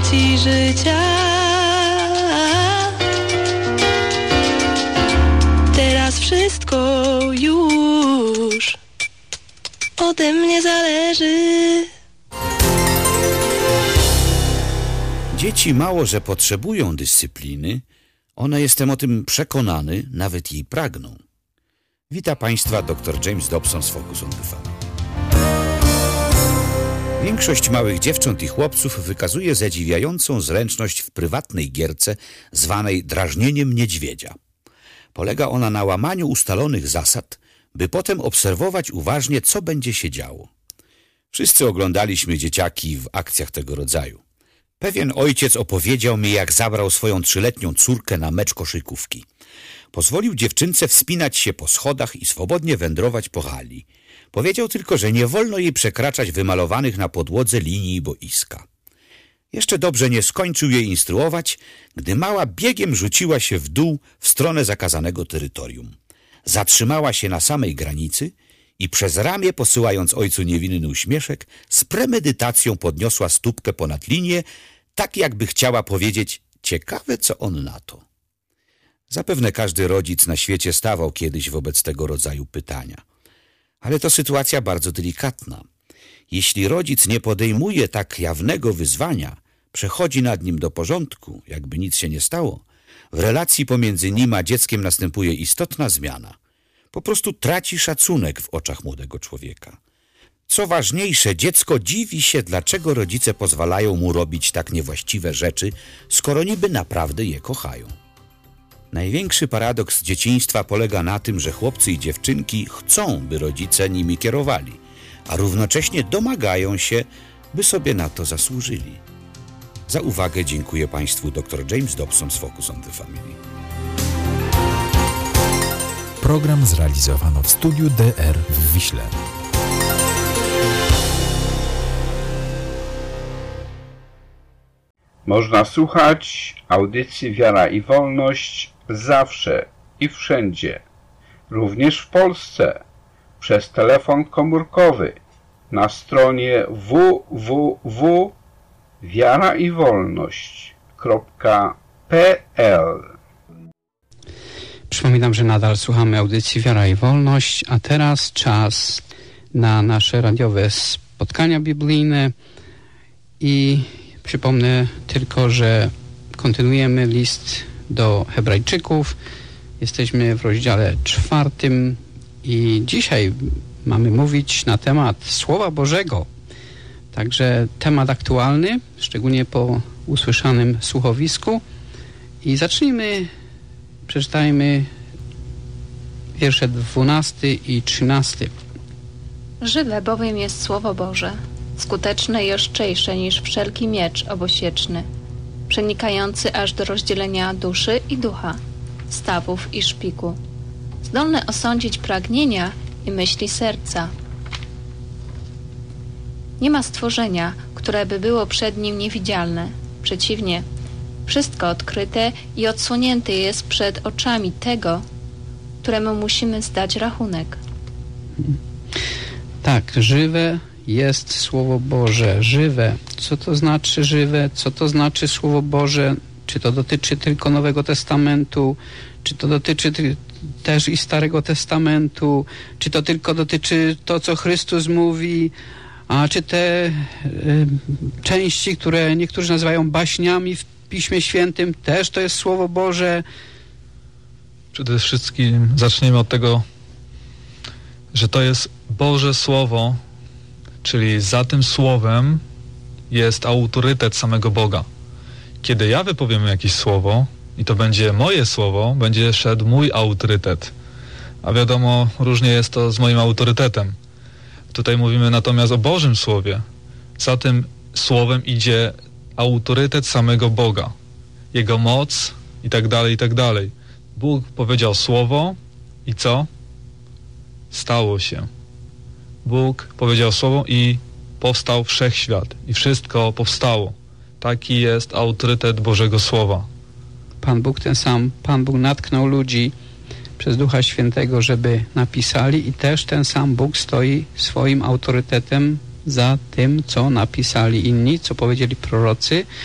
Ci życia. Teraz wszystko już ode mnie zależy. Dzieci mało, że potrzebują dyscypliny, one, jestem o tym przekonany, nawet jej pragną. Wita Państwa dr James Dobson z Focus on the Family. Większość małych dziewcząt i chłopców wykazuje zadziwiającą zręczność w prywatnej gierce zwanej drażnieniem niedźwiedzia. Polega ona na łamaniu ustalonych zasad, by potem obserwować uważnie, co będzie się działo. Wszyscy oglądaliśmy dzieciaki w akcjach tego rodzaju. Pewien ojciec opowiedział mi, jak zabrał swoją 3-letnią córkę na mecz koszykówki. Pozwolił dziewczynce wspinać się po schodach i swobodnie wędrować po hali. Powiedział tylko, że nie wolno jej przekraczać wymalowanych na podłodze linii boiska. Jeszcze dobrze nie skończył jej instruować, gdy mała biegiem rzuciła się w dół w stronę zakazanego terytorium. Zatrzymała się na samej granicy i przez ramię, posyłając ojcu niewinny uśmieszek, z premedytacją podniosła stópkę ponad linię, tak jakby chciała powiedzieć: ciekawe, co on na to. Zapewne każdy rodzic na świecie stawał kiedyś wobec tego rodzaju pytania. Ale to sytuacja bardzo delikatna. Jeśli rodzic nie podejmuje tak jawnego wyzwania, przechodzi nad nim do porządku, jakby nic się nie stało, w relacji pomiędzy nim a dzieckiem następuje istotna zmiana. Po prostu traci szacunek w oczach młodego człowieka. Co ważniejsze, dziecko dziwi się, dlaczego rodzice pozwalają mu robić tak niewłaściwe rzeczy, skoro niby naprawdę je kochają. Największy paradoks dzieciństwa polega na tym, że chłopcy i dziewczynki chcą, by rodzice nimi kierowali, a równocześnie domagają się, by sobie na to zasłużyli. Za uwagę dziękuję Państwu dr James Dobson z Focus on the Family. Program zrealizowano w studiu DR w Wiśle. Można słuchać audycji Wiara i Wolność zawsze i wszędzie, również w Polsce, przez telefon komórkowy na stronie www.wiaraiwolność.pl. Przypominam, że nadal słuchamy audycji Wiara i Wolność, a teraz czas na nasze radiowe spotkania biblijne i przypomnę tylko, że kontynuujemy list do Hebrajczyków. Jesteśmy w rozdziale 4 i dzisiaj mamy mówić na temat Słowa Bożego. Także temat aktualny, szczególnie po usłyszanym słuchowisku. I zacznijmy, przeczytajmy wiersze 12 i 13. Żywe bowiem jest Słowo Boże, skuteczne i ostrzejsze niż wszelki miecz obosieczny, przenikający aż do rozdzielenia duszy i ducha, stawów i szpiku, zdolne osądzić pragnienia i myśli serca. Nie ma stworzenia, które by było przed nim niewidzialne. Przeciwnie, wszystko odkryte i odsłonięte jest przed oczami tego, któremu musimy zdać rachunek. Tak, żywe jest Słowo Boże. Żywe. Co to znaczy żywe? Co to znaczy Słowo Boże? Czy to dotyczy tylko Nowego Testamentu? Czy to dotyczy też i Starego Testamentu? Czy to tylko dotyczy to, co Chrystus mówi? A czy te części, które niektórzy nazywają baśniami w Piśmie Świętym, też to jest Słowo Boże? Przede wszystkim zaczniemy od tego, że to jest Boże Słowo, czyli za tym Słowem jest autorytet samego Boga. Kiedy ja wypowiem jakieś słowo i to będzie moje słowo, będzie szedł mój autorytet. A wiadomo, różnie jest to z moim autorytetem. Tutaj mówimy natomiast o Bożym Słowie. Za tym Słowem idzie autorytet samego Boga. Jego moc i tak dalej, i tak dalej. Bóg powiedział słowo i co? Stało się. Bóg powiedział słowo i powstał wszechświat. I wszystko powstało. Taki jest autorytet Bożego Słowa. Pan Bóg ten sam, Pan Bóg natknął ludzi przez Ducha Świętego, żeby napisali i też ten sam Bóg stoi swoim autorytetem za tym, co napisali inni, co powiedzieli prorocy,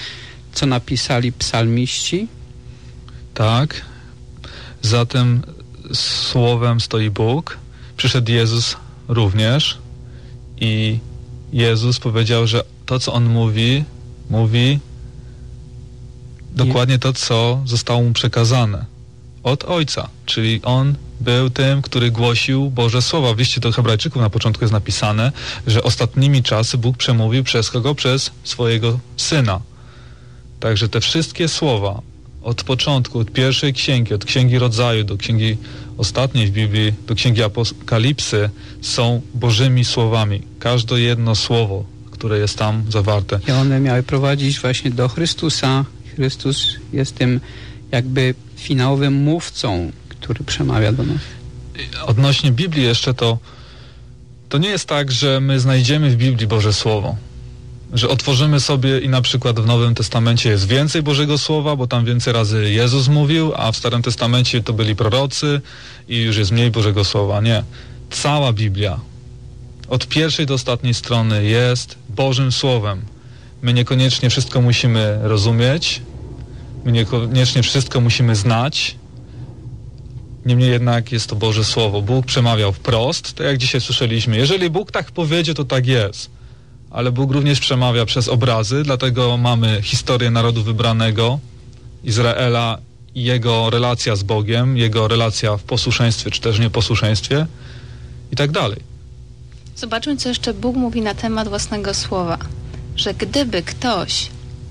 co napisali psalmiści? Tak. Za tym słowem stoi Bóg. Przyszedł Jezus również i Jezus powiedział, że to, co On mówi dokładnie to, co zostało Mu przekazane od Ojca. Czyli On był tym, który głosił Boże Słowa. W liście do Hebrajczyków na początku jest napisane, że ostatnimi czasy Bóg przemówił przez kogo? Przez swojego Syna. Także te wszystkie słowa od początku, od pierwszej księgi, od Księgi Rodzaju do księgi ostatniej w Biblii, do Księgi Apokalipsy są Bożymi słowami. Każde jedno słowo, które jest tam zawarte. I one miały prowadzić właśnie do Chrystusa. Chrystus jest tym jakby finałowym mówcą, który przemawia do nas. Odnośnie Biblii jeszcze to nie jest tak, że my znajdziemy w Biblii Boże Słowo. Że otworzymy sobie i na przykład w Nowym Testamencie jest więcej Bożego Słowa, bo tam więcej razy Jezus mówił, a w Starym Testamencie to byli prorocy i już jest mniej Bożego Słowa. Nie. Cała Biblia od pierwszej do ostatniej strony jest Bożym Słowem. My niekoniecznie wszystko musimy rozumieć, my niekoniecznie wszystko musimy znać, niemniej jednak jest to Boże Słowo. Bóg przemawiał wprost, tak jak dzisiaj słyszeliśmy. Jeżeli Bóg tak powiedzie, to tak jest. Ale Bóg również przemawia przez obrazy, dlatego mamy historię narodu wybranego, Izraela i jego relacja z Bogiem, jego relacja w posłuszeństwie, czy też nieposłuszeństwie i tak dalej. Zobaczmy, co jeszcze Bóg mówi na temat własnego słowa. Że gdyby ktoś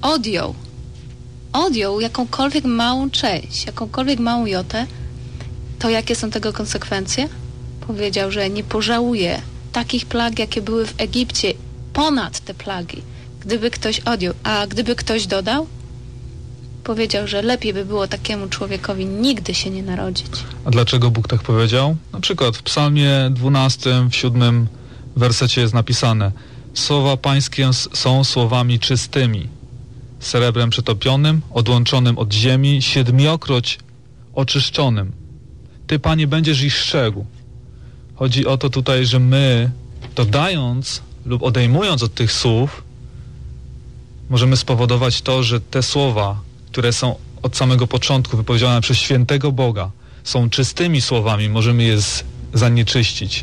odjął jakąkolwiek małą część, jakąkolwiek małą jotę, to jakie są tego konsekwencje? Powiedział, że nie pożałuje takich plag, jakie były w Egipcie, ponad te plagi, gdyby ktoś odjął, a gdyby ktoś dodał, powiedział, że lepiej by było takiemu człowiekowi nigdy się nie narodzić. A dlaczego Bóg tak powiedział? Na przykład w Psalmie 12, w 7 wersecie jest napisane: słowa Pańskie są słowami czystymi, srebrem przetopionym, odłączonym od ziemi, 7-krotnie oczyszczonym. Ty, Panie, będziesz ich strzegł. Chodzi o to tutaj, że my, dodając lub odejmując od tych słów, możemy spowodować to, że te słowa, które są od samego początku wypowiedziane przez świętego Boga, są czystymi słowami, możemy je zanieczyścić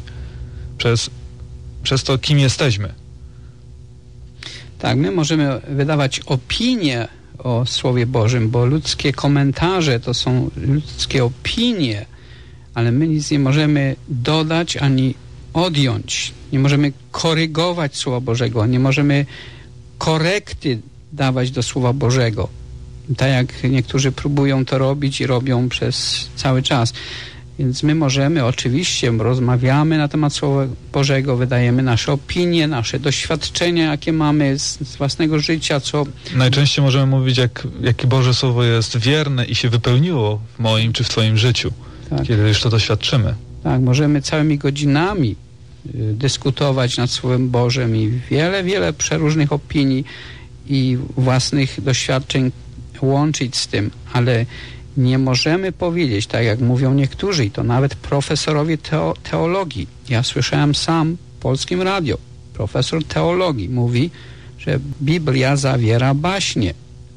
przez to, kim jesteśmy. Tak, my możemy wydawać opinie o Słowie Bożym, bo ludzkie komentarze to są ludzkie opinie, ale my nic nie możemy dodać ani odjąć. Nie możemy korygować Słowa Bożego, nie możemy korekty dawać do Słowa Bożego. Tak jak niektórzy próbują to robić i robią przez cały czas. Więc my możemy, oczywiście rozmawiamy na temat Słowa Bożego, wydajemy nasze opinie, nasze doświadczenia, jakie mamy z własnego życia, co... Najczęściej możemy mówić, jakie Boże Słowo jest wierne i się wypełniło w moim czy w Twoim życiu, tak, kiedy już to doświadczymy. Tak, możemy całymi godzinami dyskutować nad Słowem Bożym i wiele przeróżnych opinii i własnych doświadczeń łączyć z tym, ale nie możemy powiedzieć, tak jak mówią niektórzy, i to nawet profesorowie teologii. Ja słyszałem sam w Polskim Radio, profesor teologii mówi, że Biblia zawiera baśnie.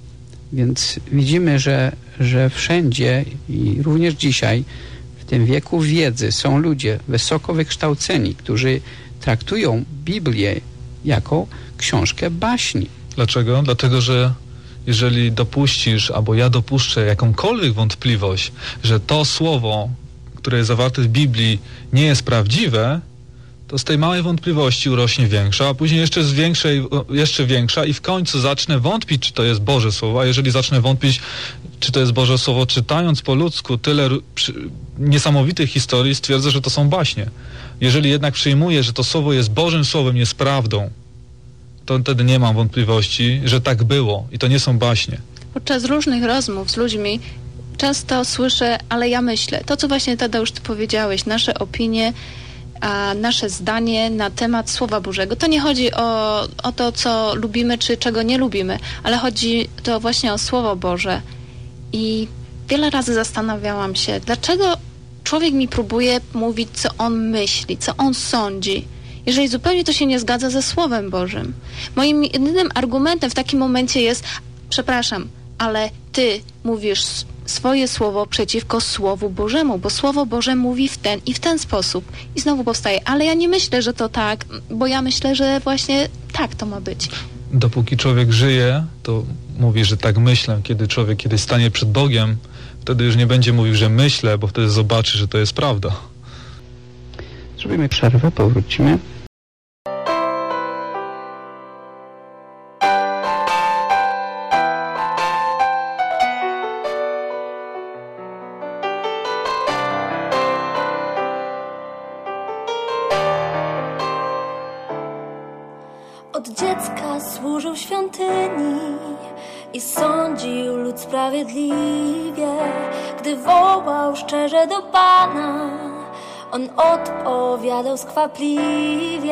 Więc widzimy, że wszędzie i również dzisiaj w tym wieku wiedzy są ludzie wysoko wykształceni, którzy traktują Biblię jako książkę baśni. Dlaczego? Dlatego, że jeżeli dopuścisz, albo ja dopuszczę jakąkolwiek wątpliwość, że to słowo, które jest zawarte w Biblii, nie jest prawdziwe, to z tej małej wątpliwości urośnie większa, a później jeszcze większa i w końcu zacznę wątpić, czy to jest Boże Słowo, a jeżeli zacznę wątpić, czy to jest Boże Słowo, czytając po ludzku tyle niesamowitych historii, stwierdzę, że to są baśnie. Jeżeli jednak przyjmuję, że to Słowo jest Bożym Słowem, jest prawdą, to wtedy nie mam wątpliwości, że tak było i to nie są baśnie. Podczas różnych rozmów z ludźmi często słyszę, ale ja myślę, to co właśnie Tadeusz ty powiedziałeś, nasze opinie, a nasze zdanie na temat Słowa Bożego. To nie chodzi o to, co lubimy, czy czego nie lubimy, ale chodzi to właśnie o Słowo Boże. I wiele razy zastanawiałam się, dlaczego człowiek mi próbuje mówić, co on myśli, co on sądzi, jeżeli zupełnie to się nie zgadza ze Słowem Bożym. Moim jedynym argumentem w takim momencie jest, przepraszam, ale ty mówisz swoje słowo przeciwko Słowu Bożemu, bo Słowo Boże mówi w ten i w ten sposób. I znowu powstaje, ale ja nie myślę, że to tak, bo ja myślę, że właśnie tak to ma być. Dopóki człowiek żyje, to mówi, że tak myślę. Kiedy człowiek kiedyś stanie przed Bogiem, wtedy już nie będzie mówił, że myślę, bo wtedy zobaczy, że to jest prawda. Zrobimy przerwę, powrócimy. Od dziecka służył świątyni i sądził lud sprawiedliwie. Gdy wołał szczerze do Pana, On odpowiadał skwapliwie.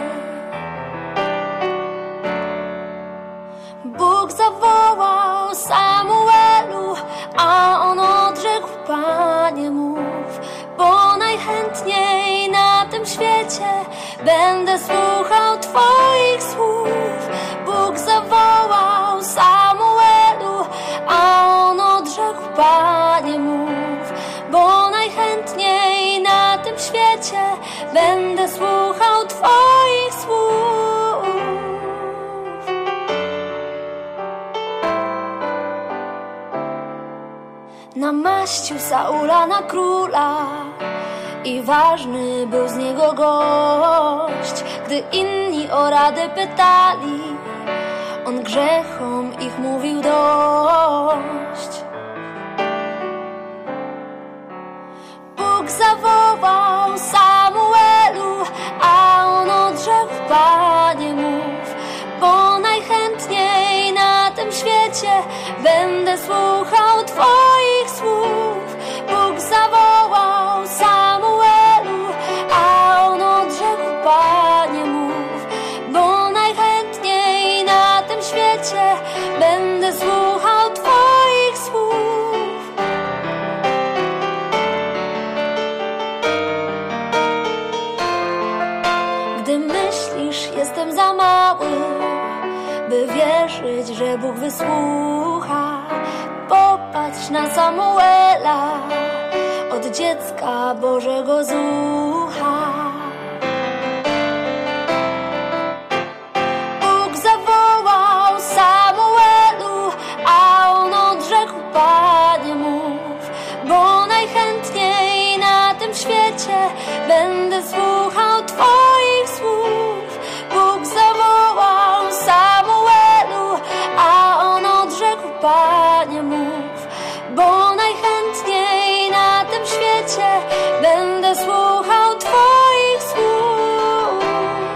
Bóg zawołał Samuelu, a on odrzekł: Panie, mów, bo najchętniej na tym świecie będę słuchał Twoich słów. Bóg zawołał Samuelu, a on odrzekł: Panie, mów, bo najchętniej na tym świecie będę słuchał Twoich słów. Namaścił Saula na króla i ważny był z niego gość. Gdy inni o radę pytali, on grzechom ich mówił dość. Bóg zawołał Samuelu, a on odrzekł: Panie, mów, bo najchętniej na tym świecie będę słuchał Twoich słów. Bóg zawołał Samuelu, a on odrzekł: Panie, mów, bo najchętniej na tym świecie będę słuchał Twoich słów. Gdy myślisz, jestem za mały, by wierzyć, że Bóg wysłucha, popatrz na Samuela, od dziecka Bożego zucha. Bóg zawołał Samuelu, a on odrzekł: Panie, mów, bo najchętniej na tym świecie będę słuchał Twoich słów. Bóg zawołał Samuelu, a on odrzekł: Panie, mów, bo najchętniej na tym świecie będę słuchał Twoich słów.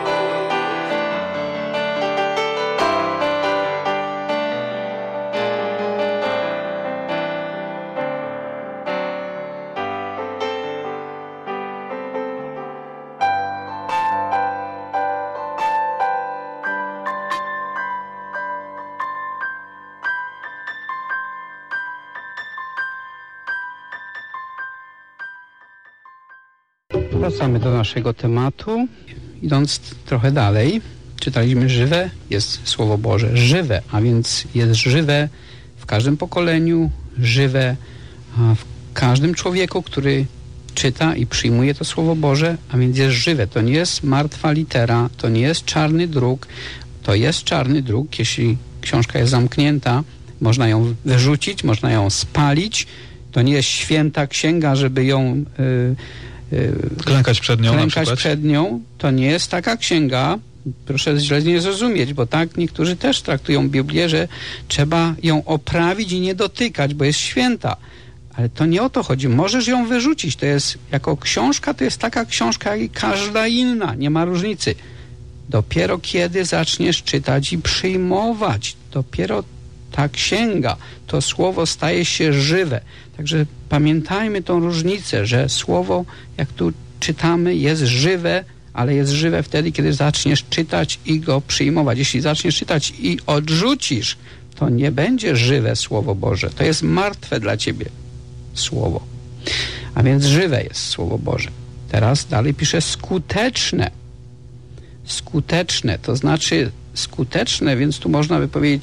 Wracamy do naszego tematu. Idąc trochę dalej, czytaliśmy: żywe jest Słowo Boże. Żywe, a więc jest żywe w każdym pokoleniu, żywe w każdym człowieku, który czyta i przyjmuje to Słowo Boże, a więc jest żywe. To nie jest martwa litera, to nie jest czarny druk. To jest czarny druk, jeśli książka jest zamknięta, można ją wyrzucić, można ją spalić. To nie jest święta księga, żeby ją klękać przed nią, na przykład. Przed nią. To nie jest taka księga, proszę źle nie zrozumieć, bo tak niektórzy też traktują Biblię, że trzeba ją oprawić i nie dotykać, bo jest święta. Ale to nie o to chodzi. Możesz ją wyrzucić. To jest, jako książka, to jest taka książka jak i każda inna. Nie ma różnicy. Dopiero kiedy zaczniesz czytać i przyjmować, dopiero ta księga, to słowo staje się żywe. Także pamiętajmy tą różnicę, że słowo, jak tu czytamy, jest żywe, ale jest żywe wtedy, kiedy zaczniesz czytać i go przyjmować. Jeśli zaczniesz czytać i odrzucisz, to nie będzie żywe Słowo Boże. To jest martwe dla ciebie słowo. A więc żywe jest Słowo Boże. Teraz dalej pisze skuteczne. Skuteczne, to znaczy skuteczne, więc tu można by powiedzieć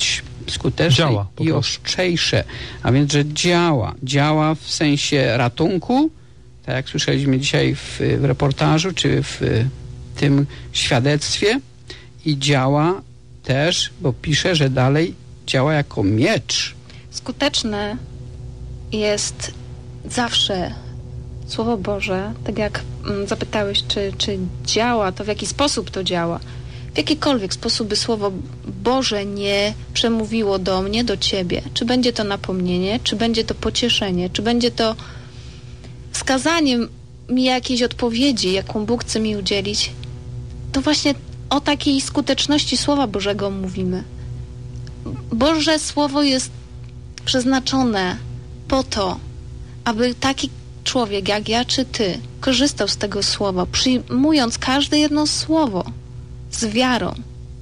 skuteczne działa, i ostrzejsze. A więc, że działa w sensie ratunku, tak jak słyszeliśmy dzisiaj w reportażu, czy w tym świadectwie, i działa też, bo pisze, że dalej działa jako miecz. Skuteczne jest zawsze Słowo Boże, tak jak zapytałeś, czy działa, to w jaki sposób to działa. W jakikolwiek sposób by Słowo Boże nie przemówiło do mnie, do ciebie. Czy będzie to napomnienie, czy będzie to pocieszenie, czy będzie to wskazanie mi jakiejś odpowiedzi, jaką Bóg chce mi udzielić, to właśnie o takiej skuteczności Słowa Bożego mówimy. Boże Słowo jest przeznaczone po to, aby taki człowiek jak ja czy ty korzystał z tego słowa, przyjmując każde jedno słowo z wiarą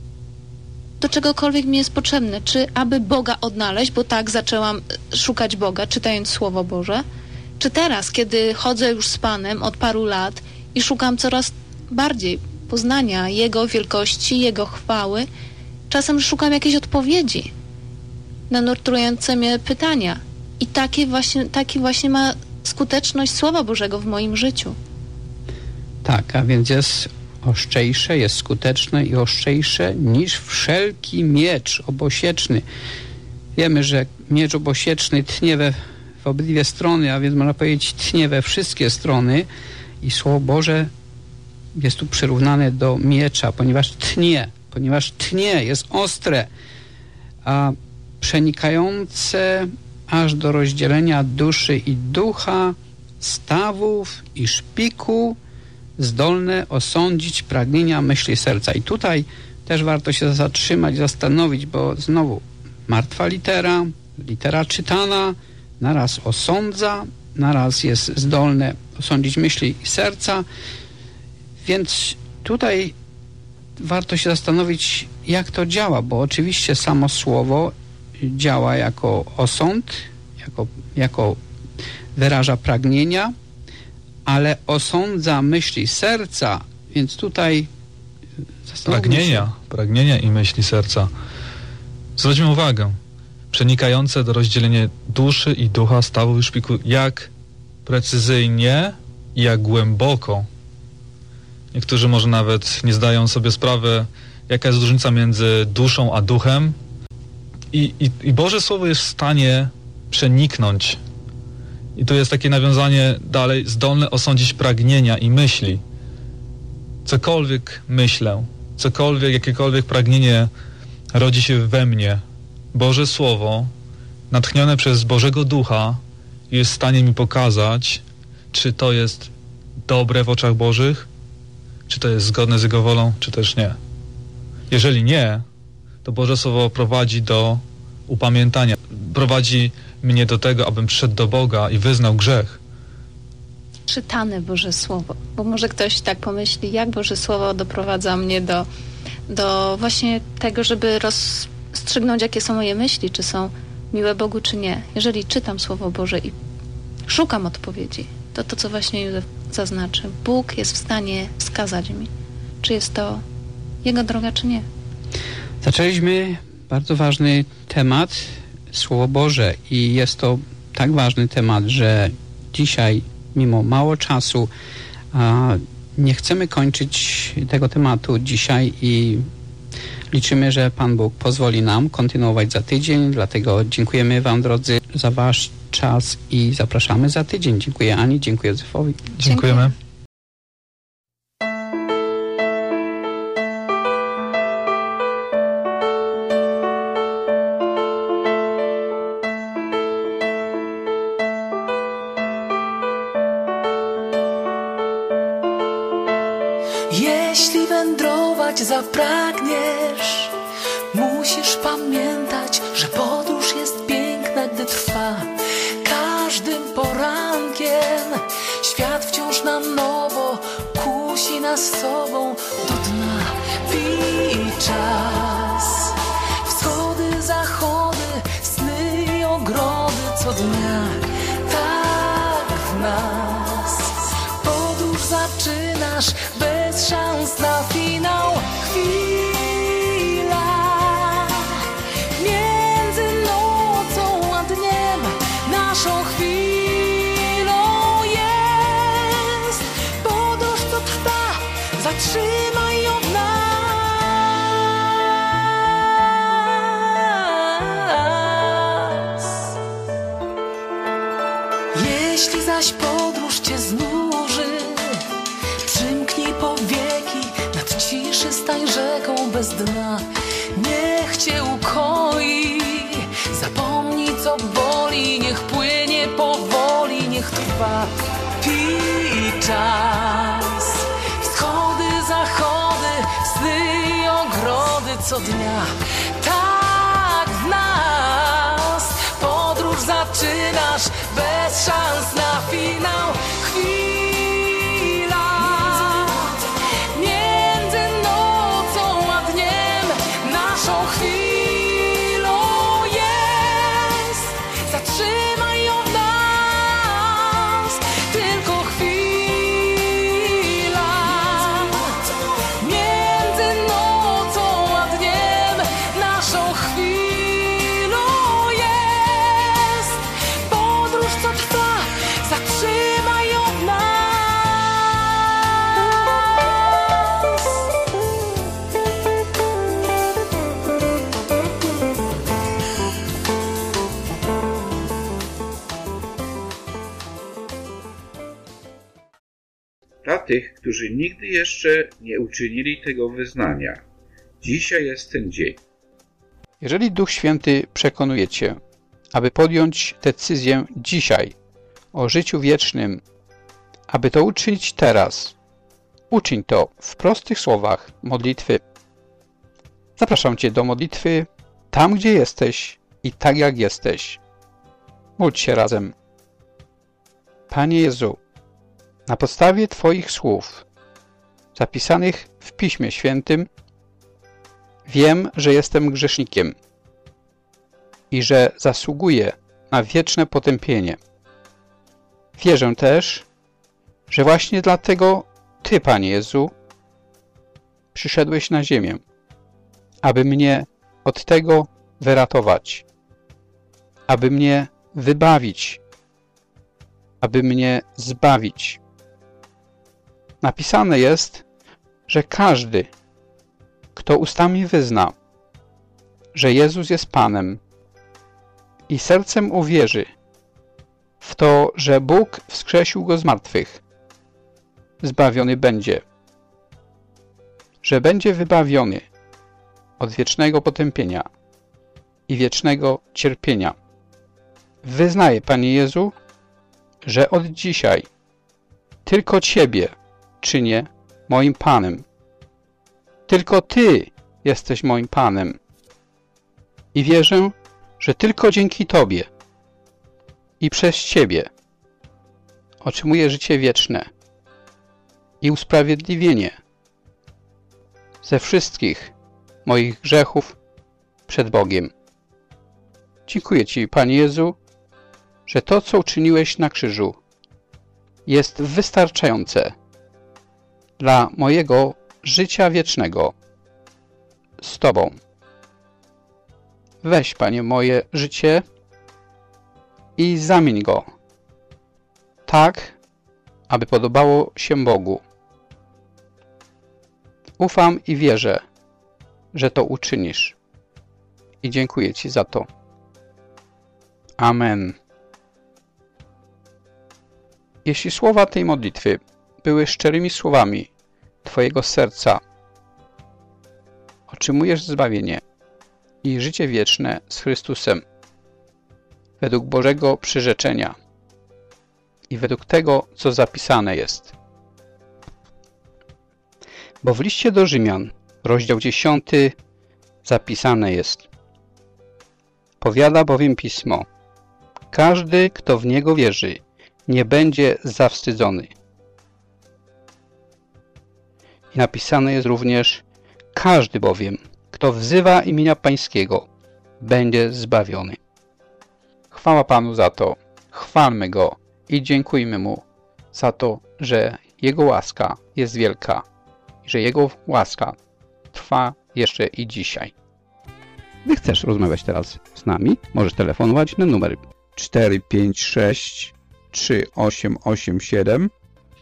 do czegokolwiek mi jest potrzebne, czy aby Boga odnaleźć, bo tak zaczęłam szukać Boga, czytając Słowo Boże, czy teraz, kiedy chodzę już z Panem od paru lat i szukam coraz bardziej poznania Jego wielkości, Jego chwały, czasem szukam jakiejś odpowiedzi na nurtujące mnie pytania. I taki właśnie ma skuteczność Słowa Bożego w moim życiu. Tak, a więc jest ostrzejsze, jest skuteczne i ostrzejsze niż wszelki miecz obosieczny. Wiemy, że miecz obosieczny tnie w obydwie strony, a więc można powiedzieć tnie we wszystkie strony, i Słowo Boże jest tu przyrównane do miecza, ponieważ tnie, jest ostre, a przenikające aż do rozdzielenia duszy i ducha, stawów i szpiku, zdolne osądzić pragnienia myśli serca. I tutaj też warto się zatrzymać, zastanowić, bo znowu martwa litera czytana, naraz osądza, naraz jest zdolne osądzić myśli serca, więc tutaj warto się zastanowić, jak to działa, bo oczywiście samo słowo działa jako osąd, jako wyraża pragnienia, ale osądza myśli serca, więc tutaj pragnienia i myśli serca. Zwróćmy uwagę, przenikające do rozdzielenia duszy i ducha, stawu i szpiku, jak precyzyjnie i jak głęboko. Niektórzy może nawet nie zdają sobie sprawy, jaka jest różnica między duszą a duchem. I Boże Słowo jest w stanie przeniknąć. I tu jest takie nawiązanie dalej, zdolne osądzić pragnienia i myśli. Cokolwiek myślę, jakiekolwiek pragnienie rodzi się we mnie, Boże Słowo, natchnione przez Bożego Ducha, jest w stanie mi pokazać, czy to jest dobre w oczach Bożych, czy to jest zgodne z Jego wolą, czy też nie. Jeżeli nie, to Boże Słowo prowadzi do upamiętania. Prowadzi mnie do tego, abym przyszedł do Boga i wyznał grzech. Czytane Boże Słowo. Bo może ktoś tak pomyśli, jak Boże Słowo doprowadza mnie do właśnie tego, żeby rozstrzygnąć, jakie są moje myśli, czy są miłe Bogu, czy nie. Jeżeli czytam Słowo Boże i szukam odpowiedzi, to co właśnie Józef zaznaczył. Bóg jest w stanie wskazać mi, czy jest to Jego droga, czy nie. Zaczęliśmy bardzo ważny temat, Słowo Boże, i jest to tak ważny temat, że dzisiaj, mimo mało czasu, nie chcemy kończyć tego tematu dzisiaj i liczymy, że Pan Bóg pozwoli nam kontynuować za tydzień, dlatego dziękujemy Wam, drodzy, za Wasz czas i zapraszamy za tydzień. Dziękuję Ani, dziękuję Józefowi. Dziękujemy. Jeśli wędrować zapragniesz, musisz pamiętać, że podróż jest piękna, gdy trwa. Każdym porankiem świat wciąż na nowo kusi nas sobą do dna. Pij czas, wschody, zachody, sny i ogrody co dnia. Tak w nas podróż zaczynasz bez szans na finał. Chwila, nie trwa. Pij czas, wschody, zachody, sny i ogrody co dnia. Tak w nas podróż zaczynasz, bez szans na finał. Chwila między nocą a dniem, naszą chwilą jest. Zatrzymaj ją w nas, tylko chwila między nocą a dniem, naszą chwilą jest. Podróż co trwa, zatrzymaj ją w nas. Dla tych, którzy nigdy jeszcze nie uczynili tego wyznania, dzisiaj jest ten dzień. Jeżeli Duch Święty przekonuje Cię, aby podjąć decyzję dzisiaj o życiu wiecznym, aby to uczynić teraz, uczyń to w prostych słowach modlitwy. Zapraszam Cię do modlitwy tam, gdzie jesteś i tak jak jesteś. Módl się razem. Panie Jezu, na podstawie Twoich słów, zapisanych w Piśmie Świętym, wiem, że jestem grzesznikiem i że zasługuję na wieczne potępienie. Wierzę też, że właśnie dlatego Ty, Panie Jezu, przyszedłeś na ziemię, aby mnie od tego wyratować, aby mnie wybawić, aby mnie zbawić. Napisane jest, że każdy, kto ustami wyzna, że Jezus jest Panem i sercem uwierzy w to, że Bóg wskrzesił Go z martwych, zbawiony będzie, że będzie wybawiony od wiecznego potępienia i wiecznego cierpienia. Wyznaję, Panie Jezu, że od dzisiaj tylko Ciebie czynię moim Panem. Tylko Ty jesteś moim Panem. I wierzę, że tylko dzięki Tobie i przez Ciebie otrzymuję życie wieczne i usprawiedliwienie ze wszystkich moich grzechów przed Bogiem. Dziękuję Ci, Panie Jezu, że to, co uczyniłeś na krzyżu, jest wystarczające dla mojego życia wiecznego z Tobą. Weź, Panie, moje życie i zamień go tak, aby podobało się Bogu. Ufam i wierzę, że to uczynisz. I dziękuję Ci za to. Amen. Jeśli słowa tej modlitwy były szczerymi słowami Twojego serca, otrzymujesz zbawienie i życie wieczne z Chrystusem według Bożego przyrzeczenia i według tego, co zapisane jest. Bo w liście do Rzymian, rozdział 10, zapisane jest: powiada bowiem Pismo, każdy, kto w Niego wierzy, nie będzie zawstydzony. I napisane jest również: każdy bowiem, kto wzywa imienia Pańskiego, będzie zbawiony. Chwała Panu za to, chwalmy Go i dziękujmy Mu za to, że Jego łaska jest wielka i że Jego łaska trwa jeszcze i dzisiaj. Gdy chcesz rozmawiać teraz z nami, możesz telefonować na numer 456 3887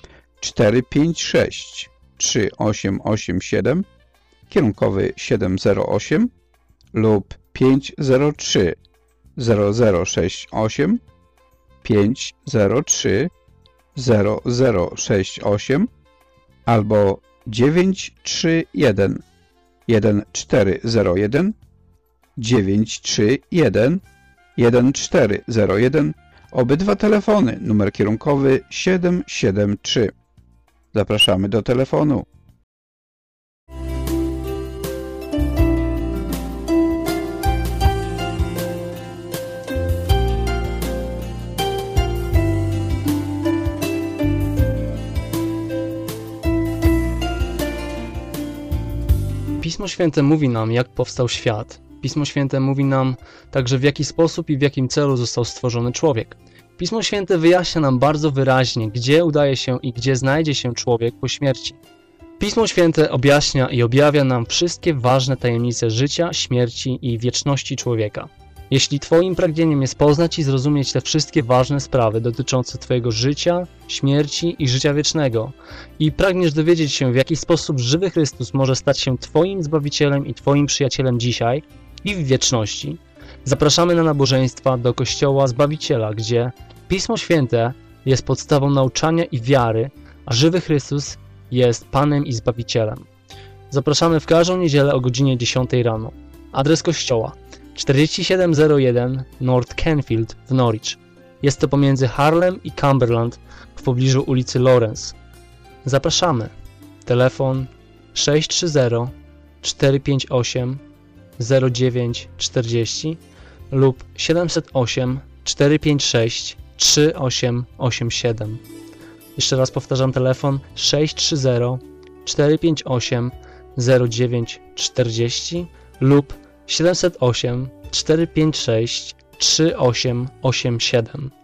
456 3887 kierunkowy 708 lub 503 0068 503 0068 albo 931 1401 931 1401 Obydwa telefony, numer kierunkowy 773. Zapraszamy do telefonu. Pismo Święte mówi nam, jak powstał świat. Pismo Święte mówi nam także, w jaki sposób i w jakim celu został stworzony człowiek. Pismo Święte wyjaśnia nam bardzo wyraźnie, gdzie udaje się i gdzie znajdzie się człowiek po śmierci. Pismo Święte objaśnia i objawia nam wszystkie ważne tajemnice życia, śmierci i wieczności człowieka. Jeśli Twoim pragnieniem jest poznać i zrozumieć te wszystkie ważne sprawy dotyczące Twojego życia, śmierci i życia wiecznego i pragniesz dowiedzieć się, w jaki sposób żywy Chrystus może stać się Twoim Zbawicielem i Twoim przyjacielem dzisiaj i w wieczności, zapraszamy na nabożeństwa do Kościoła Zbawiciela, gdzie Pismo Święte jest podstawą nauczania i wiary, a żywy Chrystus jest Panem i Zbawicielem. Zapraszamy w każdą niedzielę o godzinie 10 rano. Adres kościoła 4701 North Canfield w Norwich. Jest to pomiędzy Harlem i Cumberland w pobliżu ulicy Lawrence. Zapraszamy. Telefon 630 458 0940 lub 708 456 3887. Jeszcze raz powtarzam, telefon 630 458 0940 lub 708 456 3887.